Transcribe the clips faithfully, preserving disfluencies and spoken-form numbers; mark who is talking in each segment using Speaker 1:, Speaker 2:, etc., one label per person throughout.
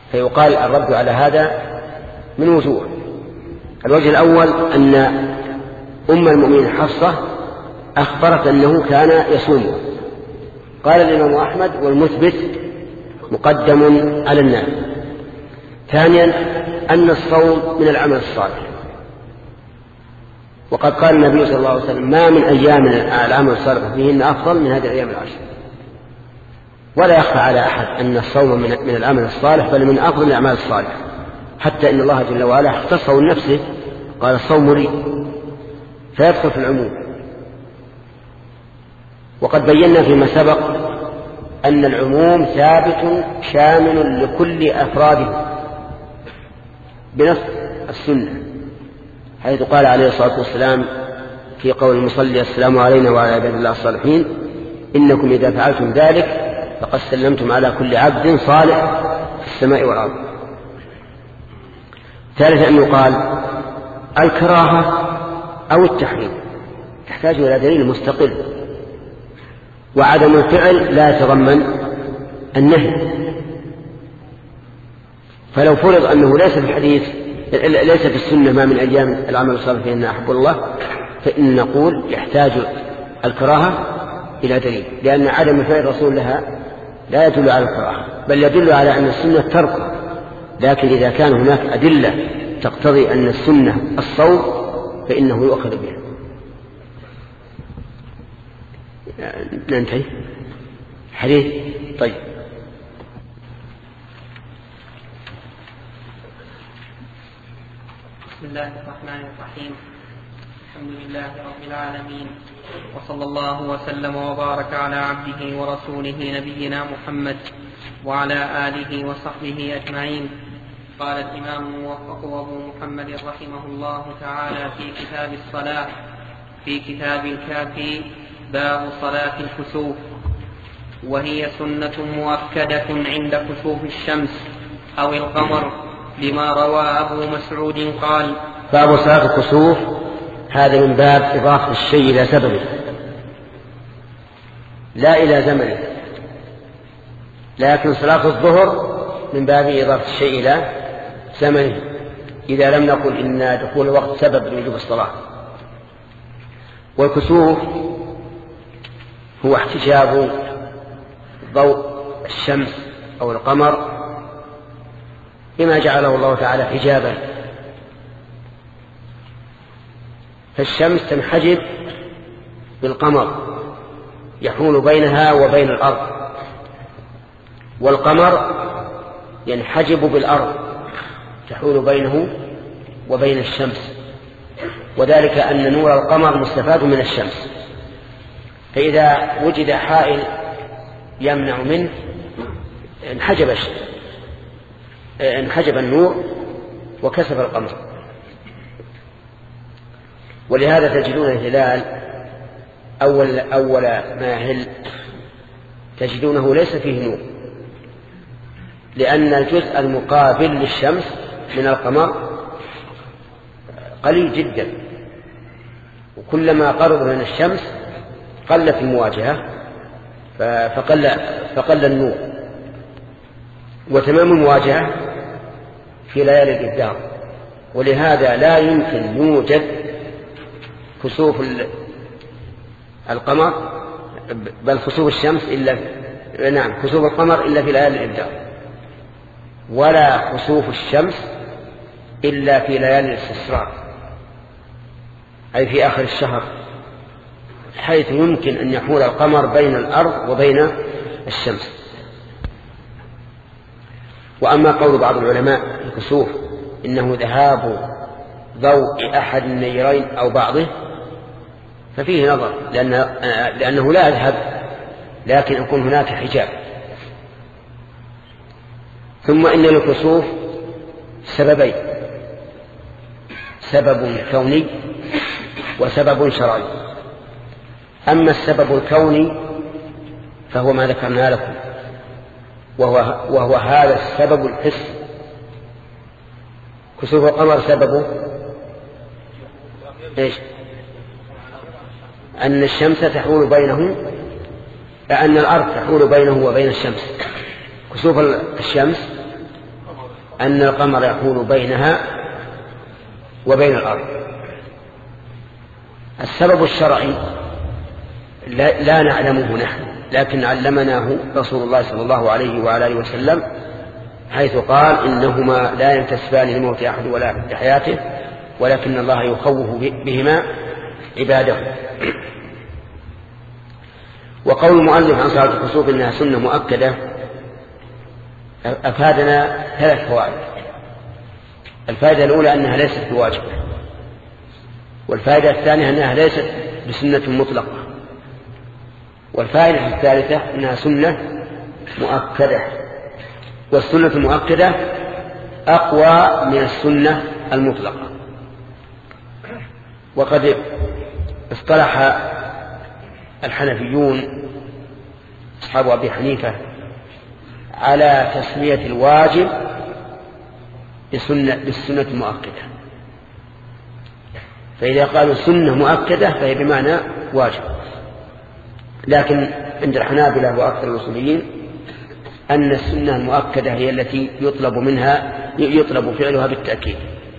Speaker 1: فيقال الرد على هذا من وجوه. الوجه الأول أن أم المؤمنين حفصة أخبرت أنه كان يصوم. قال الإمام أحمد والمثبت مقدم على النافي. ثانيا أن الصوم من العمل الصالح، وقد قال النبي صلى الله عليه وسلم ما من أيام العمل الصالح فيهن أفضل من هذه الأيام العشر. ولا يخفى على أحد أن الصوم من العمل الصالح بل من أفضل الأعمال الصالحة، حتى إن الله جل وعلا اختصه لنفسه قال الصوم لي، فيدخل في العموم. وقد بينا فيما سبق أن العموم ثابت شامل لكل أفراده بنص السنة، حيث قال عليه الصلاة والسلام في قول المصلي السلام علينا وعلى عباد الله الصالحين إنكم إذا فعلتم ذلك فقد سلمتم على كل عبد صالح في السماء والأرض. ثالثا أن يقال الكراهة أو التحريم تحتاج إلى دليل مستقل، وعدم الفعل لا يتضمن النهي. فلو فرض أنه ليس في الحديث ليس في السنة ما من أيام العمل الصالح فإن أحب الله، فإن نقول يحتاج الكراهة إلى دليل، لأن عدم فعل الرسول لها لا يدل على الكراهة بل يدل على أن السنة ترك. لكن إذا كان هناك أدلة تقتضي أن السنة الصوم فإنه يؤخذ بها. ننتهي حديث. طيب
Speaker 2: بسم الله الرحمن الرحيم. الحمد لله رب العالمين، وصلى الله وسلم وبارك على عبده ورسوله نبينا محمد وعلى آله وصحبه أجمعين. قال الإمام الموفق أبو محمد رحمه الله تعالى في كتاب الصلاة في كتاب الكافي باب صلاة الكسوف، وهي سنة مؤكدة عند كسوف الشمس أو القمر، لما روى أبو مسعود قال
Speaker 1: باب صلاة الكسوف. هذا من باب إضافة الشيء إلى سببه لا إلى زمنه، لكن صلاة الظهر من باب إضافة الشيء إلى زمنه إذا لم نقل إن دخول الوقت سبب لوجوب الصلاة. والكسوف هو احتجاب ضوء الشمس أو القمر بما جعله الله تعالى حجابا، فالشمس تنحجب بالقمر يحول بينها وبين الأرض، والقمر ينحجب بالأرض تحول بينه وبين الشمس، وذلك أن نور القمر مستفاد من الشمس، فإذا وجد حائل يمنع منه انحجب انحجب النور وكسف القمر. ولهذا تجدون الهلال أول, أول ما يهل تجدونه ليس فيه نور، لأن الجزء المقابل للشمس من القمر قليل جدا، وكلما قرب من الشمس قلت المواجهة فقل, فقل النور. وتمام المواجهة في ليالي الإبدار، ولهذا لا يمكن يوجد كسوف القمر بل خسوف الشمس إلا نعم خسوف القمر إلا في ليالي الإبدار، ولا خسوف الشمس إلا في ليالي الاستسرار أي في آخر الشهر، حيث يمكن أن يحول القمر بين الأرض وبين الشمس. وأما قول بعض العلماء الكسوف إنه ذهاب ضوء أحد النيرين أو بعضه ففيه نظر، لأن لأنه لا يذهب لكن يكون هناك حجاب. ثم إن الكسوف سببين، سبب كوني وسبب شرعي. أما السبب الكوني فهو ما ذكرنا لكم، وهو, وهو هذا السبب الحسي. كسوف القمر سببه إيش؟ أن الشمس تحول بينه أن الأرض تحول بينه وبين الشمس. كسوف الشمس أن القمر يحول بينها وبين الأرض. السبب الشرعي لا, لا نعلمه نحن، لكن علمناه رسول الله صلى الله عليه وعلى آله وسلم، حيث قال إنهما لا ينتسبان لموت أحد ولا لحياته، ولكن الله يخوف بهما عباده. وقول المؤلف عن صلاة الكسوف إنها سنة مؤكدة أفادنا ثلاث فوائد. الفائدة الأولى أنها ليست بواجبة، والفائدة الثانية أنها ليست بسنة مطلقة، والفائدة الثالثة أنها سنة مؤكدة، والسنة المؤكدة أقوى من السنة المطلقة. وقد اصطلح الحنفيون أصحاب أبي حنيفة على تسمية الواجب بسنة بالسنة المؤكدة، فإذا قالوا سنة مؤكدة فهي بمعنى واجب. لكن عند الحنابلة وأكثر الأصوليين أن السنة المؤكدة هي التي يطلب منها يطلب فعلها بالتأكيد.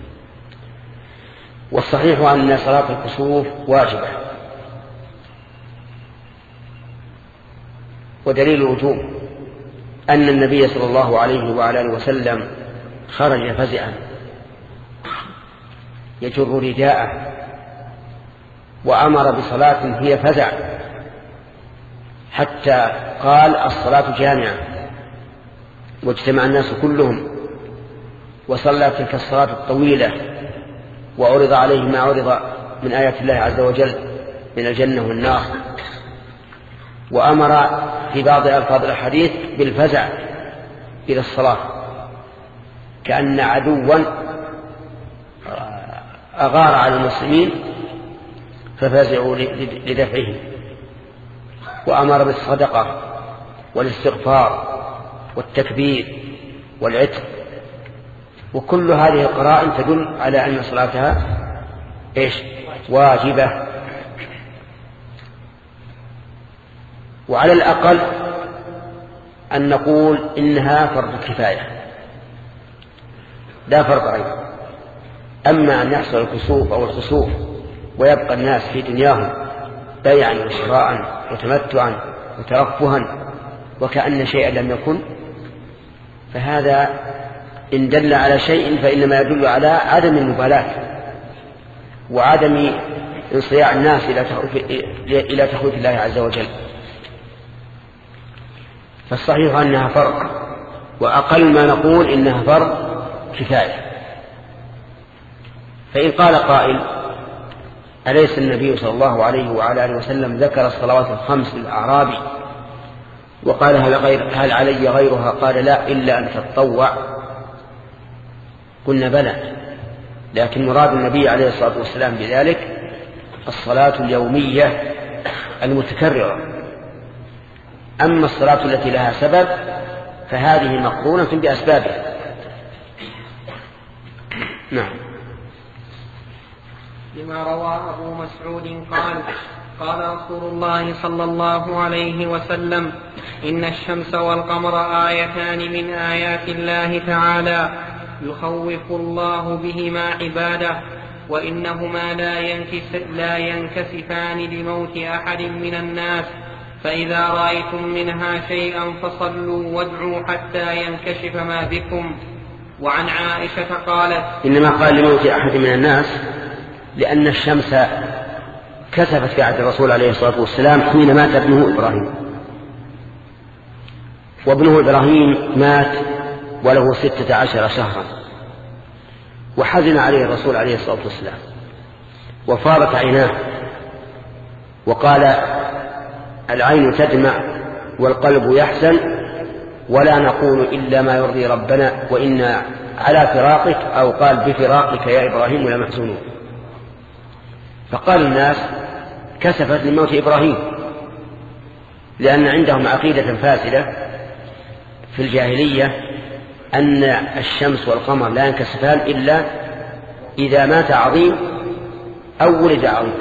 Speaker 1: والصحيح أن صلاة الكسوف واجبة، ودليل الوجوب أن النبي صلى الله عليه وعلى آله وسلم خرج فزعا يجر رداءه وأمر بصلاة هي فزع، حتى قال الصلاة جامعة، واجتمع الناس كلهم وصلى تلك الصلاة الطويلة، وعرض عليه ما عرض من آيات الله عز وجل من الجنة والنار، وأمر في بعض ألفاظ الحديث بالفزع إلى الصلاة، كأن عدوا أغار على المسلمين ففزعوا لدفعه، وأمر بالصدقة والاستغفار والتكبير والعتق. وكل هذه القرائن تدل على أن صلاتها إيش؟ واجبة. وعلى الأقل أن نقول إنها فرض كفاية لا فرض عين. أما أن يحصل الكسوف أو الخسوف ويبقى الناس في دنياهم بيعا وشراء وتمتعا وترفها وكأن شيئا لم يكن، فهذا إن دل على شيء فإنما يدل على عدم المبالاة وعدم انصياع الناس إلى تخويف الله عز وجل. فالصحيح أنها فرض، وأقل ما نقول إنها فرض كفاية. فإن قال قائل أليس النبي صلى الله عليه وعلى آله وسلم ذكر الصلوات الخمس للأعرابي وقال هل, غير هل علي غيرها؟ قال لا إلا أن تتطوع. قلنا بلى، لكن مراد النبي عليه الصلاة والسلام بذلك الصلاة اليومية المتكررة. أما الصلاة التي لها سبب فهذه مقرونة بأسبابها. نعم.
Speaker 2: لما روى أبو مسعود قال قال رسول الله صلى الله عليه وسلم إن الشمس والقمر آيتان من آيات الله تعالى يخوف الله بهما عباده، وإنهما لا, ينكس لا ينكسفان لموت أحد من الناس، فإذا رأيتم منها شيئا فصلوا وادعوا حتى ينكشف ما بكم. وعن عائشة قالت
Speaker 1: إنما قال لموت أحد من الناس لأن الشمس كسفت في عهد الرسول عليه الصلاة والسلام حين مات ابنه إبراهيم، وابنه إبراهيم مات وله ستة عشر شهرا، وحزن عليه الرسول عليه الصلاة والسلام وفارت عيناه، وقال العين تدمع والقلب يحزن ولا نقول إلا ما يرضي ربنا وإنا على فراقك، أو قال بفراقك يا إبراهيم لمحزونون. فقال الناس كسفت لموت إبراهيم، لأن عندهم عقيدة فاسدة في الجاهلية أن الشمس والقمر لا ينكسفان إلا إذا مات عظيم أو ولد عظيم.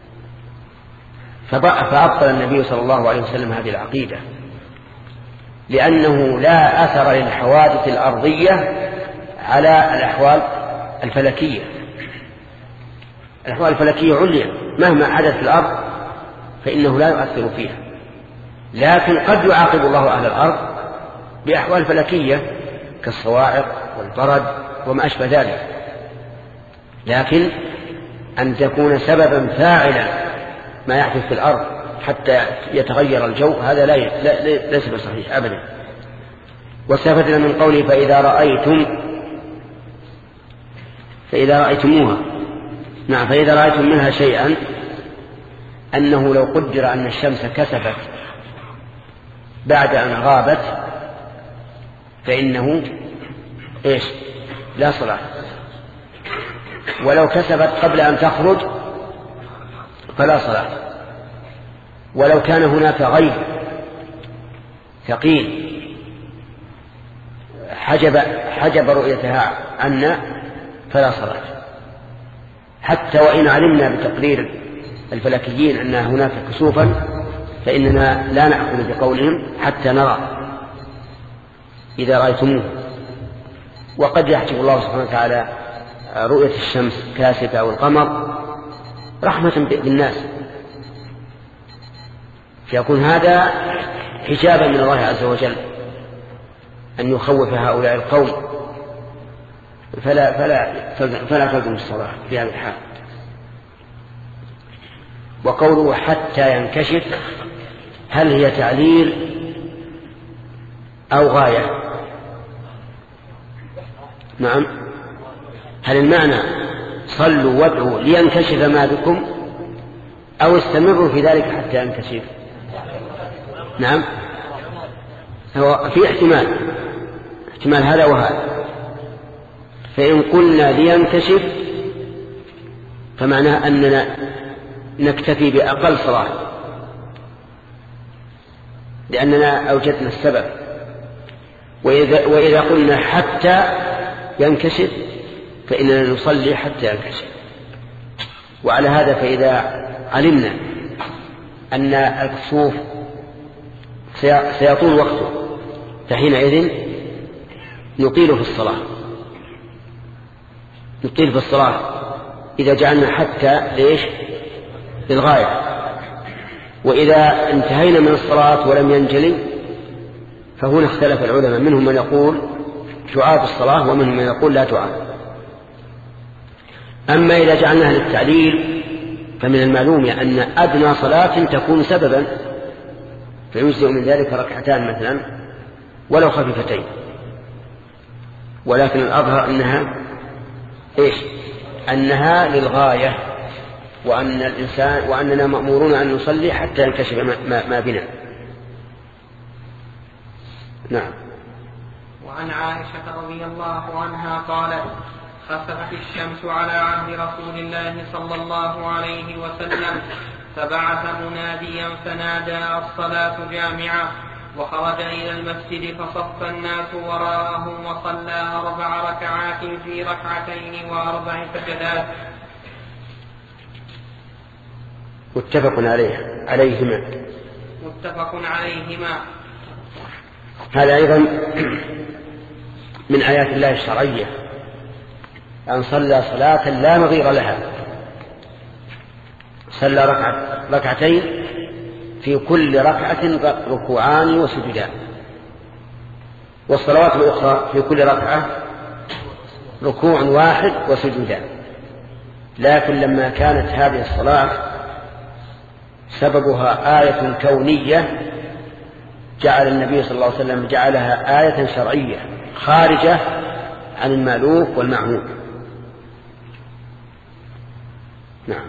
Speaker 1: فأبطل النبي صلى الله عليه وسلم هذه العقيدة، لأنه لا أثر للحوادث الأرضية على الأحوال الفلكية. الأحوال الفلكية عليا مهما حدث في الأرض فإنه لا يؤثر فيها، لكن قد يعاقب الله أهل الأرض بأحوال فلكية كالصواعق والبرد وما أشبه ذلك، لكن أن تكون سببا فاعلا ما يحدث في الأرض حتى يتغير الجو هذا لا ليس بصحيح أبدا. واستفدنا من قوله فإذا رأيتم فإذا رأيتموها، نعم فإذا رأيتم منها شيئا، أنه لو قدر أن الشمس كسفت بعد أن غابت فإنه إيش لا صلاة، ولو كسفت قبل أن تخرج فلا صلاة، ولو كان هناك غيب ثقيل حجب, حجب رؤيتها عنا فلا صلاة، حتى وإن علمنا بتقرير الفلكيين أن هناك كسوفا فإننا لا نأخذ بقولهم حتى نرى إذا رأيتموه. وقد يحجب الله سبحانه وتعالى رؤية الشمس كاسفة أو القمر رحمة بالناس، فيكون هذا حجابا من الله عز وجل أن يخوف هؤلاء القوم، فلا, فلا, فلا تلزم الصلاة في هذا الحال. وقوله حتى ينكشف هل هي تعليل أو غاية؟ نعم، هل المعنى صلوا وادعوا لينكشف ما بكم أو استمروا في ذلك حتى ينكشف؟ نعم، هو في احتمال احتمال هذا وهذا. فإن قلنا لينكشف فمعناه أننا نكتفي بأقل صلاة لأننا أوجدنا السبب، وإذا, وإذا قلنا حتى ينكشف فإننا نصلي حتى ينكشف. وعلى هذا فإذا علمنا أن الكسوف سيطول وقته فحينئذ نطيل في الصلاة نطيل في الصلاة إذا جعلنا حتى ليش للغاية. وإذا انتهينا من الصلاة ولم ينجلي فهنا اختلف العلماء، منهم من يقول تعاد الصلاة ومنهم من يقول لا تعاد. أما إذا جعلناها للتعليل فمن المعلوم أن أدنى صلاة تكون سببا فيجزئ من ذلك ركعتان مثلا ولو خفيفتين، ولكن الأظهر أنها إيش أنها للغاية، وأن الإنسان وأننا مأمورون أن نصلي حتى ينكشف ما, ما بنا. نعم.
Speaker 2: وعن عائشة رضي الله عنها قالت خسفت الشمس على عهد رسول الله صلى الله عليه وسلم فبعث مناديا فنادى الصلاة جامعة، وخرج إلى المسجد فصف الناس وراءهم وصلى أربع ركعات في ركعتين وأربع سجدات.
Speaker 1: متفق عليه عليهما
Speaker 2: متفق عليهما.
Speaker 1: هذا أيضا من آيات الله الشرعية أن صلى صلاة لا نظير لها، صلى ركعة ركعتين في كل ركعة ركوعان وسجدان، والصلوات الأخرى في كل ركعة ركوع واحد وسجدان. لكن لما كانت هذه الصلاة سببها آية كونية جعل النبي صلى الله عليه وسلم جعلها آية شرعية خارجة عن المألوف والمعهود. نعم.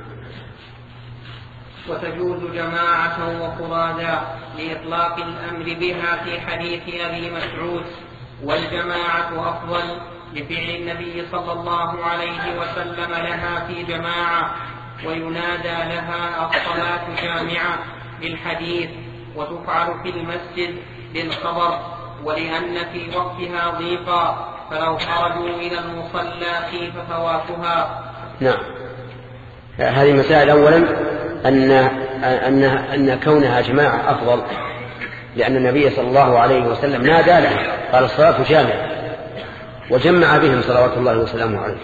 Speaker 2: وتجوز جماعة وفرادا لإطلاق الأمر بها في حديث أبي مسعود، والجماعة أفضل لفعل النبي صلى الله عليه وسلم لها في جماعة، وينادى لها الصلاة جامعة للحديث، وتفعل في المسجد للخبر، ولأن في وقتها ضيقا فلو خرجوا إلى المصلى خيف فواتها.
Speaker 1: نعم. هذه مسائل. أولا أن, أن, أن كونها جماعة أفضل، لأن النبي صلى الله عليه وسلم نادى له قال الصلاة جامعة، وجمع بهم صلوات الله وسلامه عليه.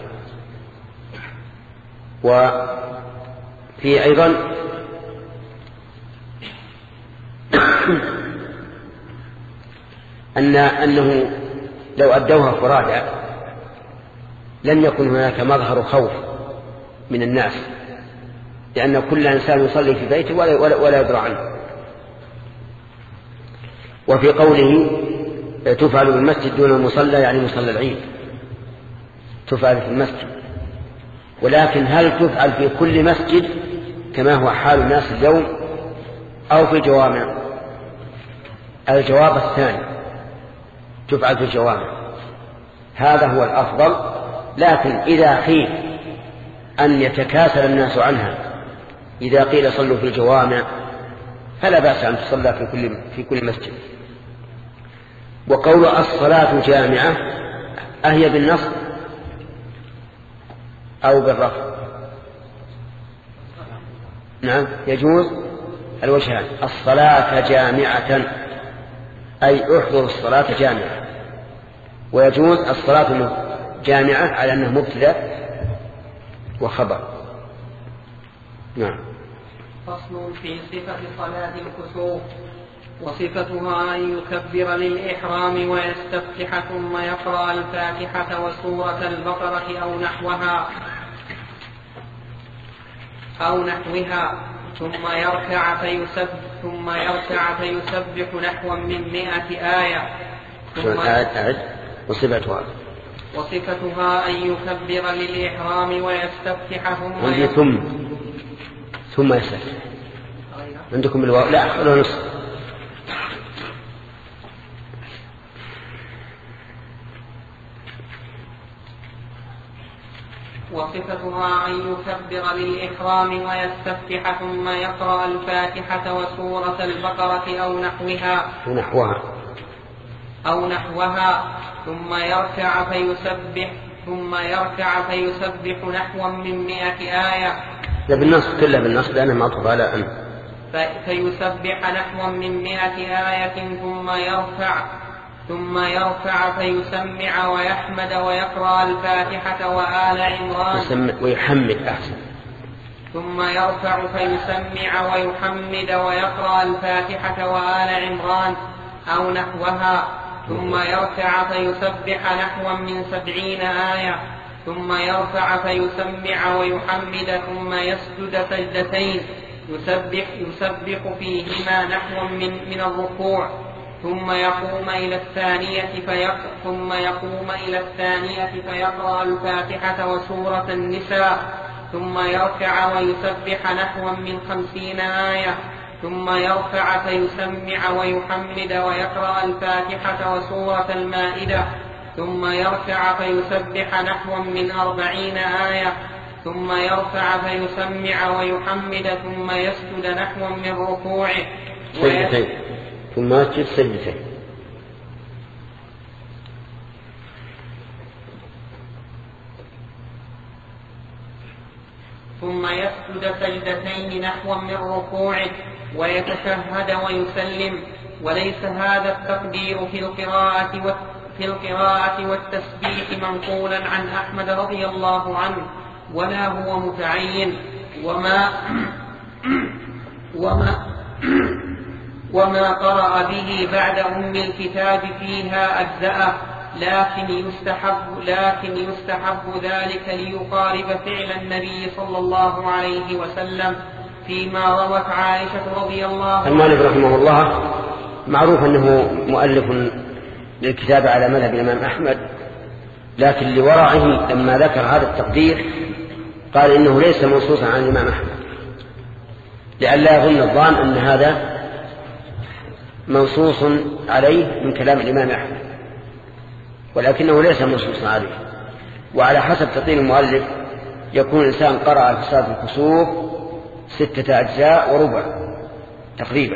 Speaker 1: وفي أيضا أن أنه لو أدوها فرادى لم يكن هناك مظهر خوف من الناس، لأن كل إنسان يصلي في بيته ولا, ولا, ولا يدرى عنه. وفي قوله تفعل بالمسجد دون المصلى يعني مصلى العيد، تفعل في المسجد، ولكن هل تفعل في كل مسجد كما هو حال الناس اليوم أو في الجوامع؟ الجواب الثاني، تفعل في الجوامع، هذا هو الأفضل. لكن إذا خيف أن يتكاسل الناس عنها إذا قيل صلوا في الجوامع فلا بأس أن تصلى في كل, في كل مسجد. وقول الصلاة جامعة أهي بالنصب أو بالرفع؟ نعم يجوز الوجهان. الصلاة جامعة أي احضر الصلاة جامعة، ويجوز الصلاة جامعة على أنه مبتدأ وخبر. نعم.
Speaker 2: فصل في صفة صلاة الكسوف. وصفتها أن يكبر للإحرام ويستفتح ثم يقرأ الفاتحة وسورة البقرة أو نحوها أو نحوها ثم يركع فيسبح ثم يركع فيسبح نحوا من مئة آية.
Speaker 1: ثم أعد وصفتها
Speaker 2: وصفتها أن يكبر للإحرام ويستفتح ثم
Speaker 1: عندي ثم ثم يستفتح عندكم الواو لا خلوا نص.
Speaker 2: وصفتها أن يكبر للإحرام ويستفتح ثم يقرأ الفاتحة وسورة البقرة أو نحوها
Speaker 1: ونحوها
Speaker 2: أو نحوها ثم يركع فيسبح ثم يركع فيسبح نحوا من مئة آية.
Speaker 1: لا بالنص كله بالنص لأنه معطوف على أن
Speaker 2: فيسبح نحوا من مئة آية ثم يرفع ثم يرفع فيسمع ويحمد ويقرأ الفاتحة وآل عمران
Speaker 1: ويحمد أحسن
Speaker 2: ثم يرفع فيسمع ويحمد ويقرأ الفاتحة وآل عمران أو نحوها ثم يركع فيسبح نحوا من سبعين آية ثم يرفع فيسمع ويحمد ثم يسجد سجدتين يسبح, يسبح فيهما نحوا من, من الركوع ثم يقوم إلى الثانية فيقرأ ثم يقوم إلى الثانية فيقرأ الفاتحة وسورة النساء ثم يركع ويسبح نحوا من خمسين آية ثم يرفع فيسمع ويحمد ويقرأ الفاتحة وسورة المائدة ثم يركع فيسبح نحوا من أربعين آية ثم يرفع فيسمع ويحمد ثم يسجد نحوا من ركوعه
Speaker 1: سجدتين ثم يسجد سجدتين
Speaker 2: ثم يسجد سجدتين نحوا من ركوعه ويتشهد ويسلم. وليس هذا التقدير في القراءة في القراءة والتسبيح منقولا عن أحمد رضي الله عنه ولا هو متعين وما وما وما قرأ به بعد أم الكتاب فيها أجزأه، لكن يستحب لكن يستحب ذلك ليقارب فعل النبي صلى الله عليه وسلم فيما روت عائشة رضي الله عنها.
Speaker 1: المؤلف رحمه الله معروف أنه مؤلف للكتاب على مذهب الإمام أحمد، لكن لورعه لما ذكر هذا التقدير قال إنه ليس منصوصا عن الإمام أحمد، لئلا يظن الظان أن هذا منصوص عليه من كلام الإمام أحمد، ولكنه ليس منصوصا عليه. وعلى حسب تقدير المؤلف يكون الإنسان قرأ في صلاة الكسوف ستة أجزاء وربع تقريبا.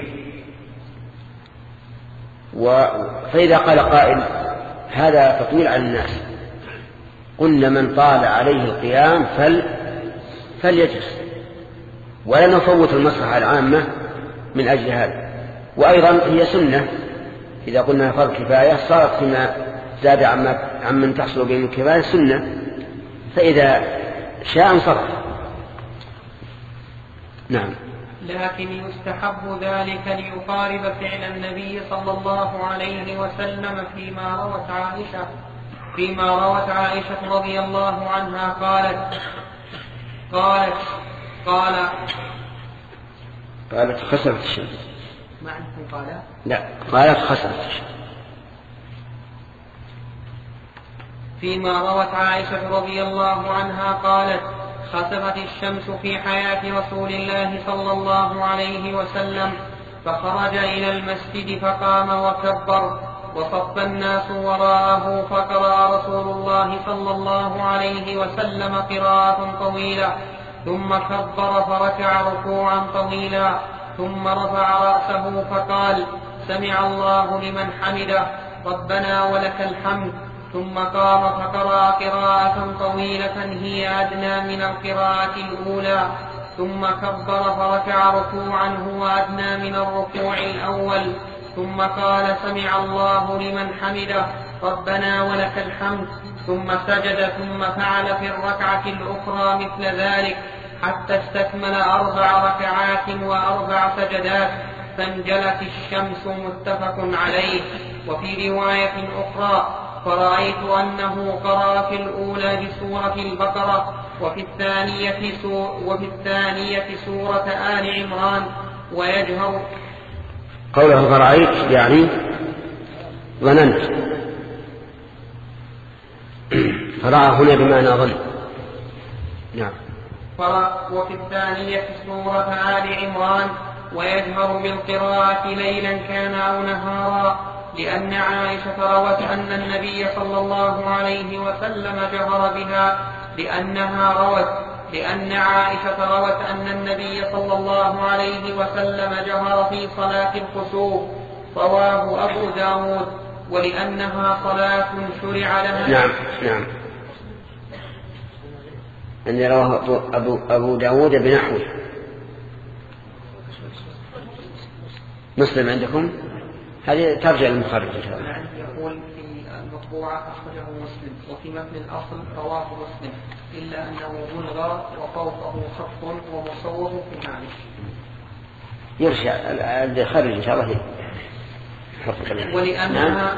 Speaker 1: فإذا قال قائل هذا تطويل على الناس، قلنا من طال عليه القيام فل فليجلس، ولا نفوت المصلحة العامة من أجل هذا، وأيضا هي سنة، إذا قلنا فرض كفاية صارت فيما زاد عمن تحصل بهم الكفاية سنة، فإذا شاء انصرف. نعم.
Speaker 2: لكن يستحب ذلك ليقارب فعل النبي صلى الله عليه وسلم فيما روت عائشة فيما روت عائشة رضي الله عنها قالت قالت قال
Speaker 1: قالت خسفت الشمس.
Speaker 2: ما عندكم قال؟
Speaker 1: لا، قالت خسفت الشمس.
Speaker 2: فيما روت عائشة رضي الله عنها قالت خسفت الشمس في حياة رسول الله صلى الله عليه وسلم، فخرج إلى المسجد فقام وكبر، وصف الناس وراءه، فقرأ رسول الله صلى الله عليه وسلم قراءة طويلة، ثم كبر فركع ركوعا طويلا، ثم رفع رأسه فقال سمع الله لمن حمده ربنا ولك الحمد، ثم قام فقرأ قراءة طويلة هي أدنى من القراءة الأولى، ثم كبر فركع ركوعا هو أدنى من الركوع الأول، ثم قال سمع الله لمن حمده ربنا ولك الحمد، ثم سجد، ثم فعل في الركعة الأخرى مثل ذلك حتى استكمل أربع ركعات وأربع سجدات، فانجلت الشمس. متفق عليه. وفي رواية أخرى فرأيت أنه قرأ في الأولى بسورة البقرة، وفي الثانية, سو وفي الثانية سورة آل عمران ويجهر.
Speaker 1: قوله فرأيت يعني ظننت، فرأى هنا بمعنى ظن. نعم.
Speaker 2: وفي الثانية سورة آل عمران ويجهر بالقراءة ليلا كان أو نهارا، لأن عائشة روت أن النبي صلى الله عليه وسلم جهر بها، لأنها روت لأن عائشة روت أن النبي صلى الله عليه وسلم جهر في صلاة الخسوف، رواه أبو داود، ولأنها صلاة شرع لها.
Speaker 1: نعم نعم. أن رواه أبو, أبو داود بنحوه. مسلم عندكم؟ هذه ترجع للمخرج إن شاء الله.
Speaker 2: يقول في المطبوعة أخرجه مسلم، وفي متن الأصل رواه مسلم، إلا أنه ملغى وفوقه خط ومصور في المعنى.
Speaker 1: يرجع الخرج إن شاء الله.
Speaker 2: ولأنها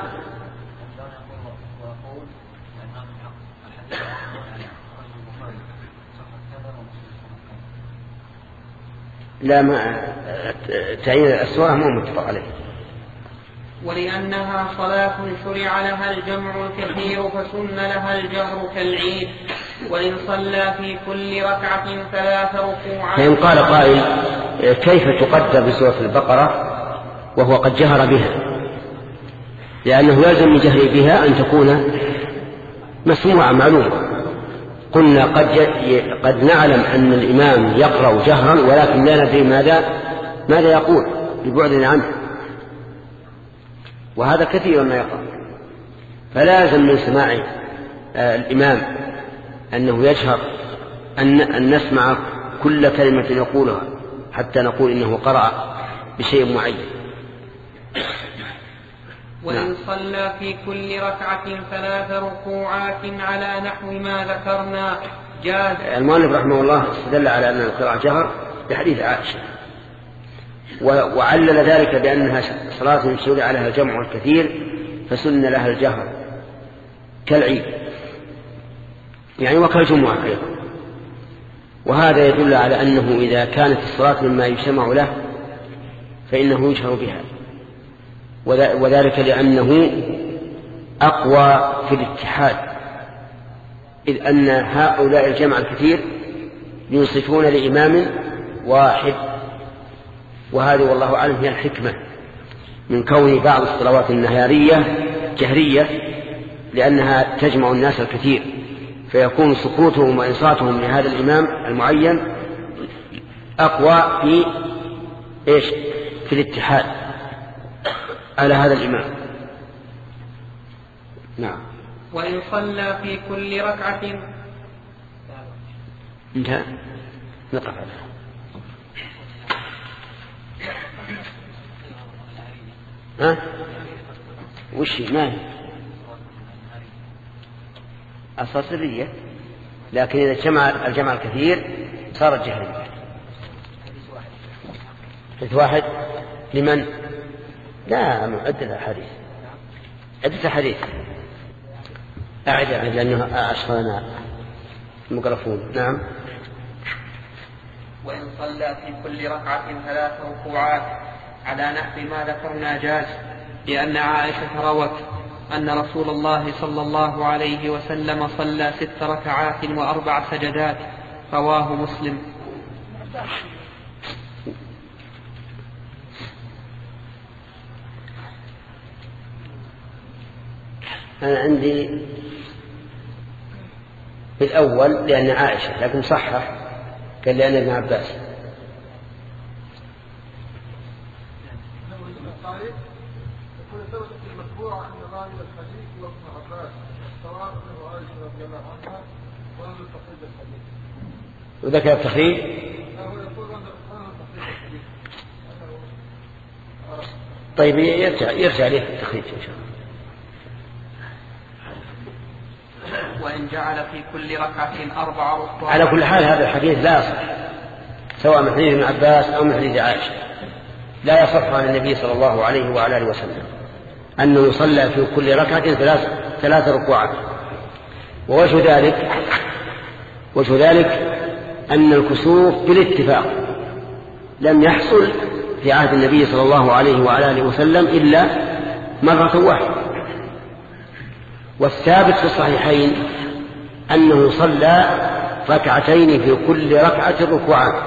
Speaker 1: لا، ما تعيين السورة مو متفق عليه.
Speaker 2: ولأنها صلاة شرع لها الجمع الكثير فسن لها الجهر كالعيد، وإن صلى في كل ركعة ثلاث ركوعات.
Speaker 1: فإن قال قائل كيف تقدر بسورة البقرة وهو قد جهر بها؟ لأنه يلزم من جهره بها أن تكون مسموعة معلومة. قلنا قد, قد نعلم أن الإمام يقرأ جهرا ولكن لا ندري ماذا, ماذا يقول لبعدنا عنه، وهذا كثير ما يقرأ. فلازم من سماع الإمام أنه يجهر، أن, أن نسمع كل كلمة يقولها حتى نقول إنه قرأ بشيء معين.
Speaker 2: وإن صلى في كل ركعة ثلاث ركوعات على نحو ما ذكرنا جاز.
Speaker 1: المؤلف رحمه الله استدل على أن القراءة جهر بحديث عائشة، وعلل ذلك بأنها صلاة شرع لها الجمع الكثير فسن لها الجهر كالعيد يعني وكالجمعة أيضا. وهذا يدل على أنه إذا كانت الصلاة مما يجتمع له فإنه يجهر بها، وذلك لأنه أقوى في الاتحاد، إذ أن هؤلاء الجمع الكثير ينصفون لإمام واحد، وهذه والله أعلم هي الحكمة من كون بعض الصلوات النهارية جهرية، لأنها تجمع الناس الكثير، فيكون سكوتهم وإنصاتهم لهذا الإمام المعين أقوى في إيش؟ في الاتحاد على هذا الإمام. نعم.
Speaker 2: وإن صلى في كل ركعة
Speaker 1: انتهى نقف. ها وش ما أصل سرية، لكن إذا جمع الجمع الكثير صارت جهرية. حديث واحد لمن؟ لا عدة حديث عدة حديث أعد لأنه أشغلنا المقرفون. نعم.
Speaker 2: وإن صلى في كل ركعة ثلاث ركوعات على نحو ما ذكرنا جاز، لأن عائشة روت أن رسول الله صلى الله عليه وسلم صلى ست ركعات وأربع سجدات، رواه مسلم.
Speaker 1: أنا عندي في الأول لأن عائشة، لكن صحح قال لأن ابن عباس. وذكر التخريج. طيب يرجع يرجع ليه التخريج إن شاء الله.
Speaker 2: وإن جعل في كل ركعة أربع ركوعات.
Speaker 1: على كل حال هذا الحديث لا يصح، سواء من حديث ابن عباس أو من حديث عائشة، لا يصح عن النبي صلى الله عليه وعلى آله وسلم أنه يصلى في كل ركعة ثلاث ثلاث ركوعات. ووجه ذلك وجه ذلك أن الكسوف بالاتفاق لم يحصل في عهد النبي صلى الله عليه وعلى آله وسلم إلا مرة واحدة. والثابت في الصحيحين أنه صلى ركعتين في كل ركعة ركوعان،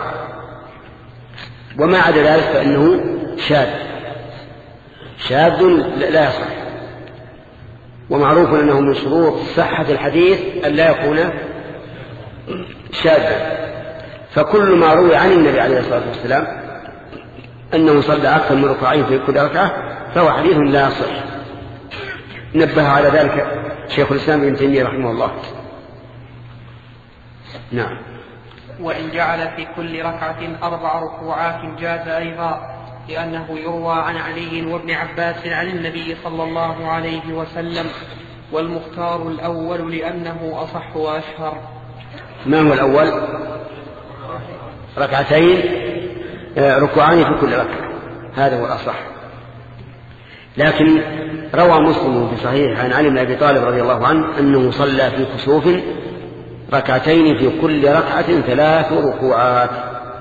Speaker 1: وما عدا ذلك فإنه شاذ شاذ لا يصح. ومعروف أنه من شروط صحة الحديث أن لا يكون شاذا. فكل ما روي عن النبي عليه الصلاة والسلام أنه صلى أكثر من ركعين في كل ركعة فهو حديث لا يصح. نبه على ذلك شيخ الإسلام ابن تيمية رحمه الله. نعم.
Speaker 2: وإن جعل في كل ركعة أربع ركوعات جاز أيضا، لأنه يروى عن علي وابن عباس عن النبي صلى الله عليه وسلم، والمختار الأول لأنه أصح وأشهر.
Speaker 1: ما هو الأول؟ ركعتين ركوعان في كل ركعة، هذا هو الأصح. لكن روى مسلم في صحيح عن علي بن أبي طالب رضي الله عنه أنه صلى في كسوف ركعتين في كل ركعة ثلاث ركوعات.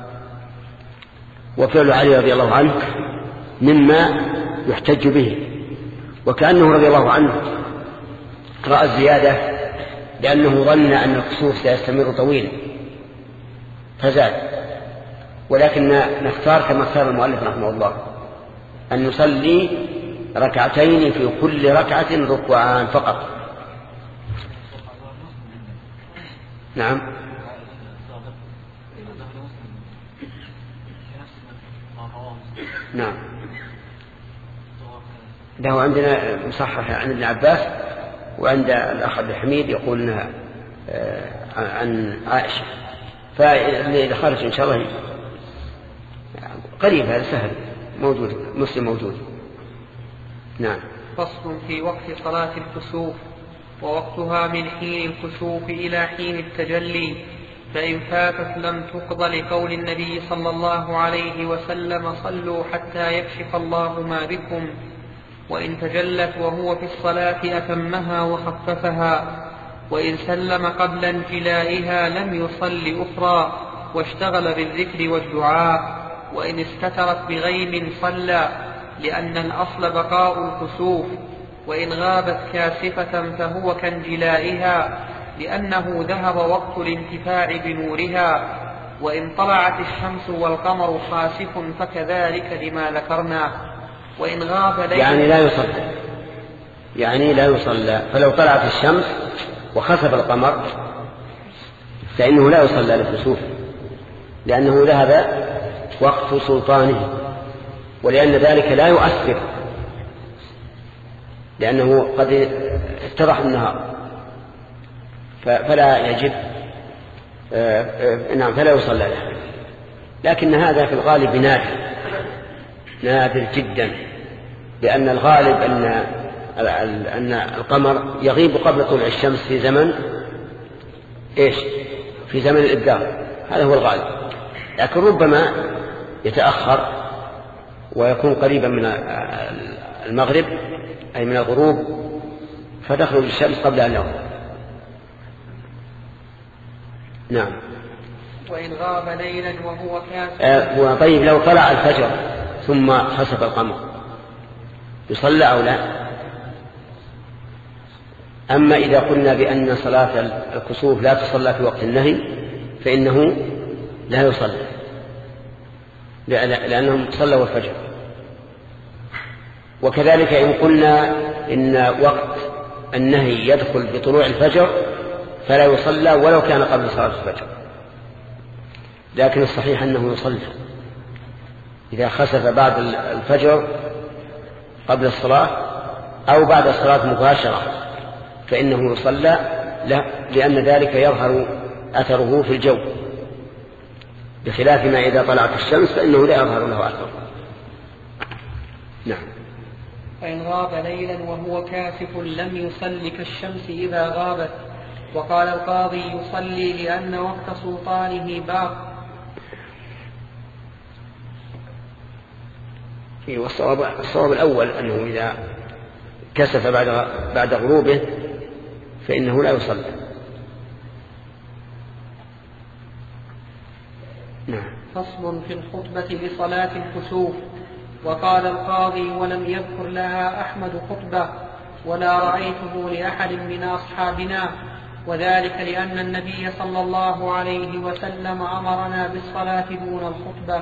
Speaker 1: وفعل علي رضي الله عنه مما يحتج به، وكأنه رضي الله عنه رأى الزيادة لأنه ظن أن الكسوف سيستمر طويلا فزاد. ولكن نختار كما اختار المؤلف رحمه الله أن نصلي ركعتين في كل ركعة ركوعان فقط. نعم. نعم. ده عندنا مصحح عن ابن عباس، وعند الأخ عبد الحميد يقول انها عن عائشة. فاللي خارج إن شاء الله قريب، هذا سهل، موجود مسلم موجود. نعم.
Speaker 2: فصل في وقت صلاة الكسوف. ووقتها من حين الكسوف إلى حين التجلي، فإن فاتت لم تقض لقول النبي صلى الله عليه وسلم صلوا حتى يكشف الله ما بكم. وإن تجلت وهو في الصلاة أتمها وخففها، وإن سلم قبل انجلائها لم يصل أخرى واشتغل بالذكر والدعاء. وإن استترت بغيم صلى، لأن الأصل بقاء الكسوف. وإن غابت كاسفة فهو كانجلائها، لأنه ذهب وقت الانتفاع بنورها. وإن طلعت الشمس والقمر خاسف فكذلك لما ذكرنا. وإن غاب ليل
Speaker 1: يعني لا يصلى يعني لا يصلى فلو طلعت الشمس وخسف القمر فإنه لا يصلى للكسوف، لأنه ذهب وقت سلطانه، ولأن ذلك لا يؤثر، لأنه قد اتضح النهار فلا يجب نعم فلا يصلى له. لكن هذا في الغالب نادر نادر جدا، لأن الغالب أن أن القمر يغيب قبل طلوع الشمس في زمن إيش؟ في زمن الإبدار، هذا هو الغالب. لكن ربما يتأخر ويكون قريبا من المغرب أي من الغروب فتخرج الشمس قبل أن يغرب. نعم.
Speaker 2: وإن غاب ليلا وهو كاسب.
Speaker 1: آه طيب لو طلع الفجر ثم خسف القمر يصلى أو لا؟ أما إذا قلنا بأن صلاة الكسوف لا تصلى في وقت النهي فإنه لا يصلى لأنهم صلوا الفجر. وكذلك إن قلنا إن وقت النهي يدخل بطلوع الفجر فلا يصلى ولو كان قبل صلاة الفجر، لكن الصحيح أنه يصلى إذا خسف بعد الفجر قبل الصلاة أو بعد الصلاة مباشرة فإنه يصلى لا، لأن ذلك يظهر أثره في الجو، بخلاف ما إذا طلعت الشمس فإنه لا يظهر له أثر. نعم.
Speaker 2: فإن غاب ليلا وهو كاسف لم يصل كالشمس إذا غابت. وقال القاضي يصلي لأن وقت سلطانه باق.
Speaker 1: والصواب الصواب الأول أنه إذا كسف بعد بعد غروبه فإنه لا يصلي. نعم.
Speaker 2: فصل في الخطبة لصلاة الكسوف. وقال القاضي ولم يذكر لها أحمد خطبة ولا رأيته لأحد من أصحابنا، وذلك لأن النبي صلى الله عليه وسلم أمرنا بالصلاة دون الخطبة.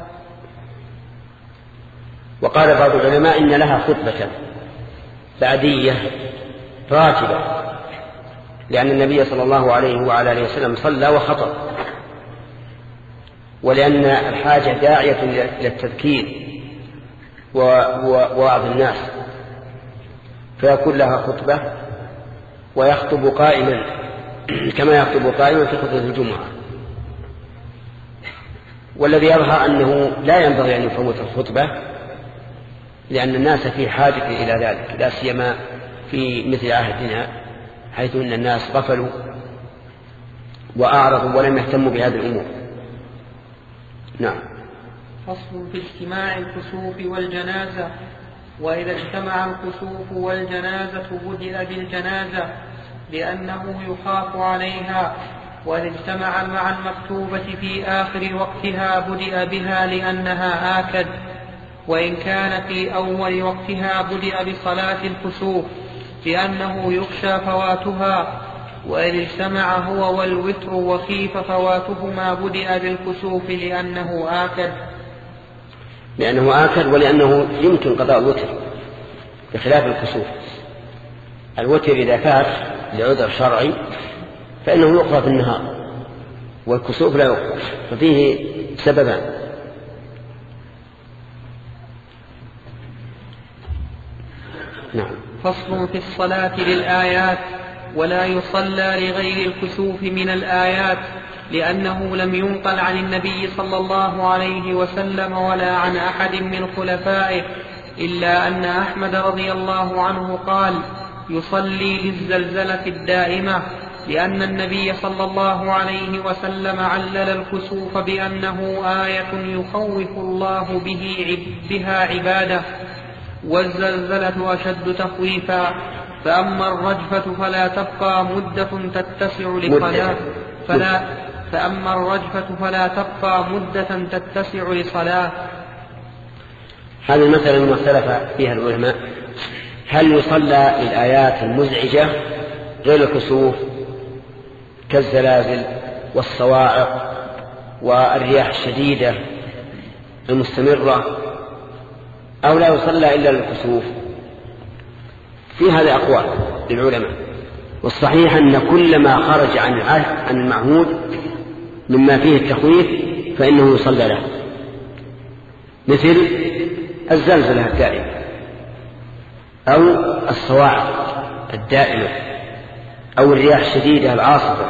Speaker 1: وقال بعض العلماء إن لها خطبة بعدية راتبة، لأن النبي صلى الله عليه وعلى آله وسلم صلى وخطب، ولأن الحاجة داعية للتذكير ووعظ الناس، فيكون لها خطبة ويخطب قائما كما يخطب قائما في خطبة الجمعة. والذي يظهر أنه لا ينبغي أن يفوت الخطبة، لأن الناس في حاجة إلى ذلك، لا سيما في مثل عهدنا حيث أن الناس غفلوا وأعرضوا ولم يهتموا بهذه الأمور. نعم.
Speaker 2: فصل في اجتماع الكسوف والجنازة. وإذا اجتمع الكسوف والجنازة بدأ بالجنازة لأنه يخاف عليها، وإذا اجتمع مع المكتوبة في آخر وقتها بدأ بها لأنها آكد، وإن كان في أول وقتها بدأ بصلاة الكسوف لأنه يخشى فواتها، وإن اجتمع هو والوتر وخيف فواتهما بدأ بالكسوف لأنه آكد
Speaker 1: لأنه آكد ولأنه يمكن قضاء الوتر بخلاف الكسوف. الوتر إذا فات لعذر شرعي فإنه يقضى في النهار، والكسوف لا يقضى، ففيه سببان. نعم.
Speaker 2: فصل في الصلاة للآيات. ولا يصلى لغير الكسوف من الآيات، لأنه لم ينقل عن النبي صلى الله عليه وسلم ولا عن أحد من خلفائه، إلا أن أحمد رضي الله عنه قال يصلي للزلزلة الدائمة، لأن النبي صلى الله عليه وسلم علل الكسوف بأنه آية يخوف الله به بها عباده، والزلزلة أشد تخويفا. فأما الرجفة فلا تبقى مدة تتسع لصلاة فلا فأما الرجفة فلا تبقى مدة تتسع لصلاة.
Speaker 1: هذه المسألة مما اختلف فيها العلماء، هل يصلى للآيات المزعجة غير الكسوف كالزلازل والصواعق والرياح الشديدة المستمرة، أو لا يصلى إلا للكسوف؟ في هذا أقوال للعلماء، والصحيح أن كل ما خرج عن عن المعهود مما فيه التخويف فإنه يصلى له، مثل الزلزلة الدائمة أو الصواعق الدائمة أو الرياح الشديدة العاصفة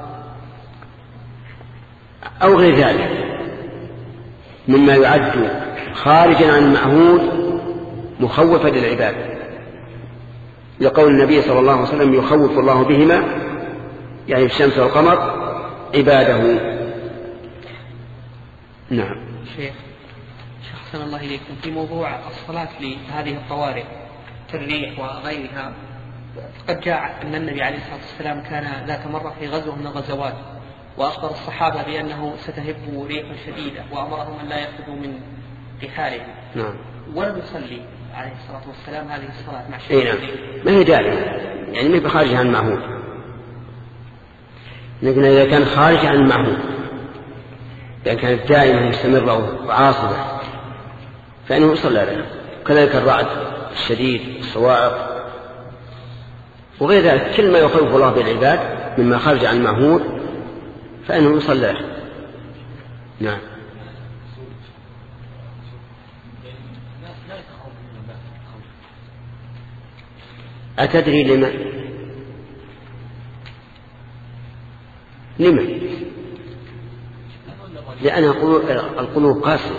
Speaker 1: أو غير ذلك مما يعد خارجا عن المعهود مخوفا للعباد، لقول النبي صلى الله عليه وسلم يخوف الله بهما يعني الشمس والقمر عباده. نعم.
Speaker 2: شيخ أحسن الله إليكم، في موضوع الصلاة لهذه الطوارئ كالريح وغيرها، قد جاء أن النبي عليه الصلاة والسلام كان ذات مرة في غزوة من الغزوات وأخبر الصحابة بأنه ستهب ريح شديدة وأمرهم أن لا يأخذوا من رحالهم.
Speaker 1: نعم.
Speaker 2: ولم يصلي عليه الصلاة والسلام هذه الصلاة مع
Speaker 1: شيء. نعم. ما هي دائما يعني ما هي خارج عن المعهود، لكن إذا كان خارج عن المعهود لأن كانت دائما مستمرة وعاصبة فإنه يصلى له، كذلك الرعد الشديد الصواعق وغير ذلك، كل ما يخوف الله بالعباد مما خارج عن المعهود فإنه يصلى له. نعم. أتدري لمن؟ لمن؟ لأن القلوب قاسية،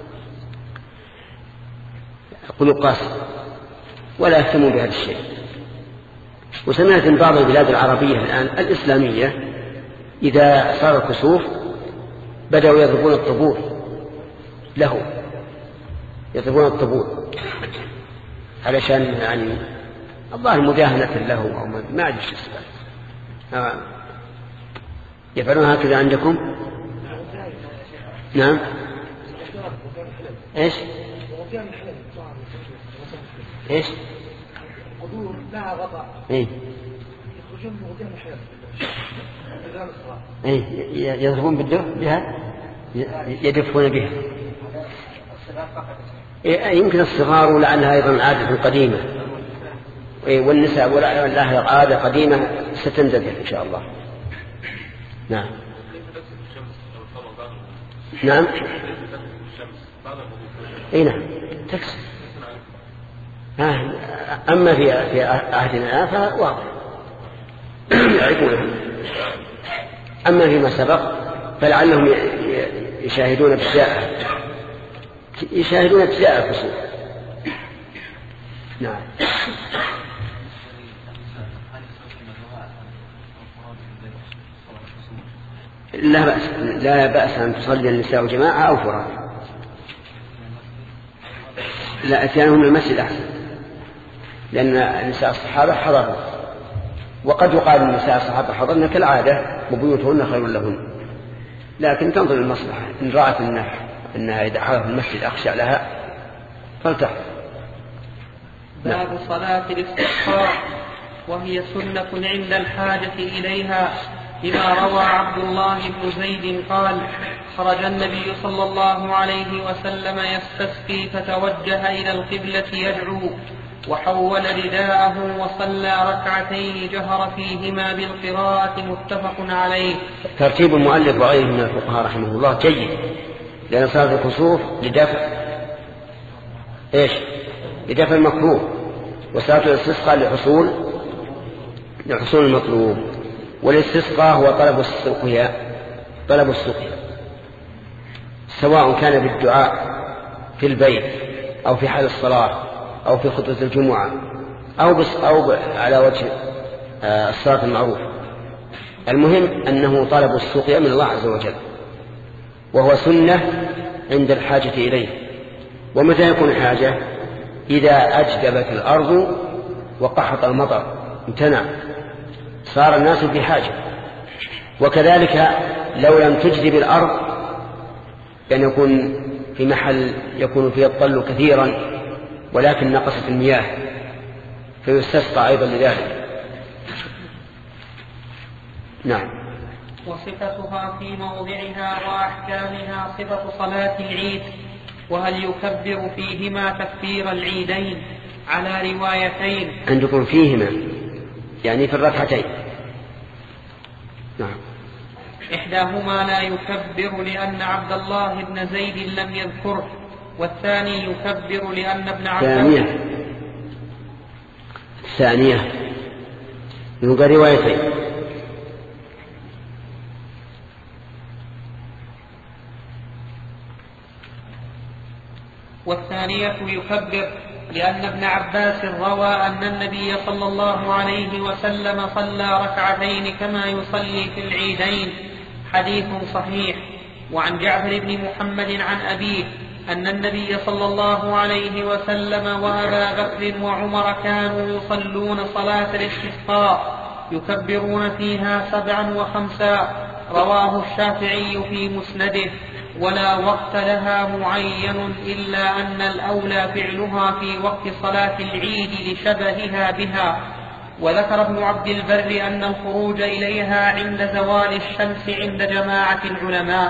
Speaker 1: القلوب قاسية ولا يهتمون بهذا الشيء. وسمعت من بعض البلاد العربية الآن الإسلامية إذا صار الكسوف بدأوا يضربون الطبول له، يضربون الطبول علشان يعني الظاهر مداهنة له أو ما أدري شو السبب. يفعلون هكذا عندكم؟ نعم. ايش ايش
Speaker 3: قدور لها غطاء
Speaker 1: ايه
Speaker 3: يخرجون بغدان الحياة
Speaker 1: ايه يضربون بالدف بها يدفون بها. إيه يمكن الصغار ولعلها ايضا عادة قديمة، إيه والنساء ولعلها عادة قديمة ستندثر ان شاء الله. نعم. نعم. اي نعم تكسر. اما في في عهدنا فواضح يعرفونها. اما فيما سبق فلعلهم يشاهدون ابتداء يشاهدون ابتداء الكسوف. نعم. لا بأس لا بأس أن تصلي النساء جماعة أو فراد، لا أتيانهم المسجد أحسن، لأن نساء الصحابة حضروا، وقد يقال النساء الصحابة حضرن كالعادة وبيوتهن خير لهن، لكن تنظر المصلحة إن رأت أنها, إنها إذا حضرت المسجد أخشى لها فلتحضر.
Speaker 2: باب صلاة الاستسقاء وهي سنة عند الحاجة إليها، لما روى عبد الله بن زيد قال خرج النبي صلى الله عليه وسلم يستسقي فتوجه إلى القبلة يدعو وحول رداءه وصلى ركعتين جهر فيهما بالقراءة متفق عليه.
Speaker 1: ترتيب المؤلف وغيره من الفقهاء رحمه الله جيد، لأن صلاة الكسوف لدفع إيش؟ لدفع المكروه، وصلاة الاستسقاء لحصول لحصول المطلوب. والاستسقاء هو طلب السقيا طلب السقيا سواء كان بالدعاء في البيت أو في حال الصلاة أو في خطبة الجمعة أو بس أو على وجه الصلاة المعروف. المهم أنه طلب السقيا من الله عز وجل، وهو سنة عند الحاجة إليه. ومتى يكون حاجة؟ إذا أجدبت الأرض وقحط المطر امتنع، صار الناس في حاجة. وكذلك لو لم تجدب الأرض لأن يعني يكون في محل يكون فيه الطل كثيرا ولكن نقصت المياه فيستسقى أيضا لذلك. نعم.
Speaker 2: وصفتها في موضعها وأحكامها صفة صلاة العيد، وهل يكبر فيهما تكبير العيدين على روايتين.
Speaker 1: عندكم فيهما يعني في الركعتين. نعم.
Speaker 2: إحداهما لا يكبر لأن عبد الله بن زيد لم يذكره، والثاني يكبر لأن ابن عباس
Speaker 1: ثانية ثانية يبقى روايتين.
Speaker 2: والثانية يكبر لأن ابن عباس روى أن النبي صلى الله عليه وسلم صلى ركعتين كما يصلي في العيدين، حديث صحيح. وعن جعفر بن محمد عن أبيه أن النبي صلى الله عليه وسلم وأبا بكر وعمر كانوا يصلون صلاة الاستسقاء يكبرون فيها سبعا وخمسا، رواه الشافعي في مسنده. ولا وقت لها معين إلا أن الأولى فعلها في وقت صلاة العيد لشبهها بها. وذكر ابن عبد البر أن الخروج إليها عند زوال الشمس عند جماعة العلماء.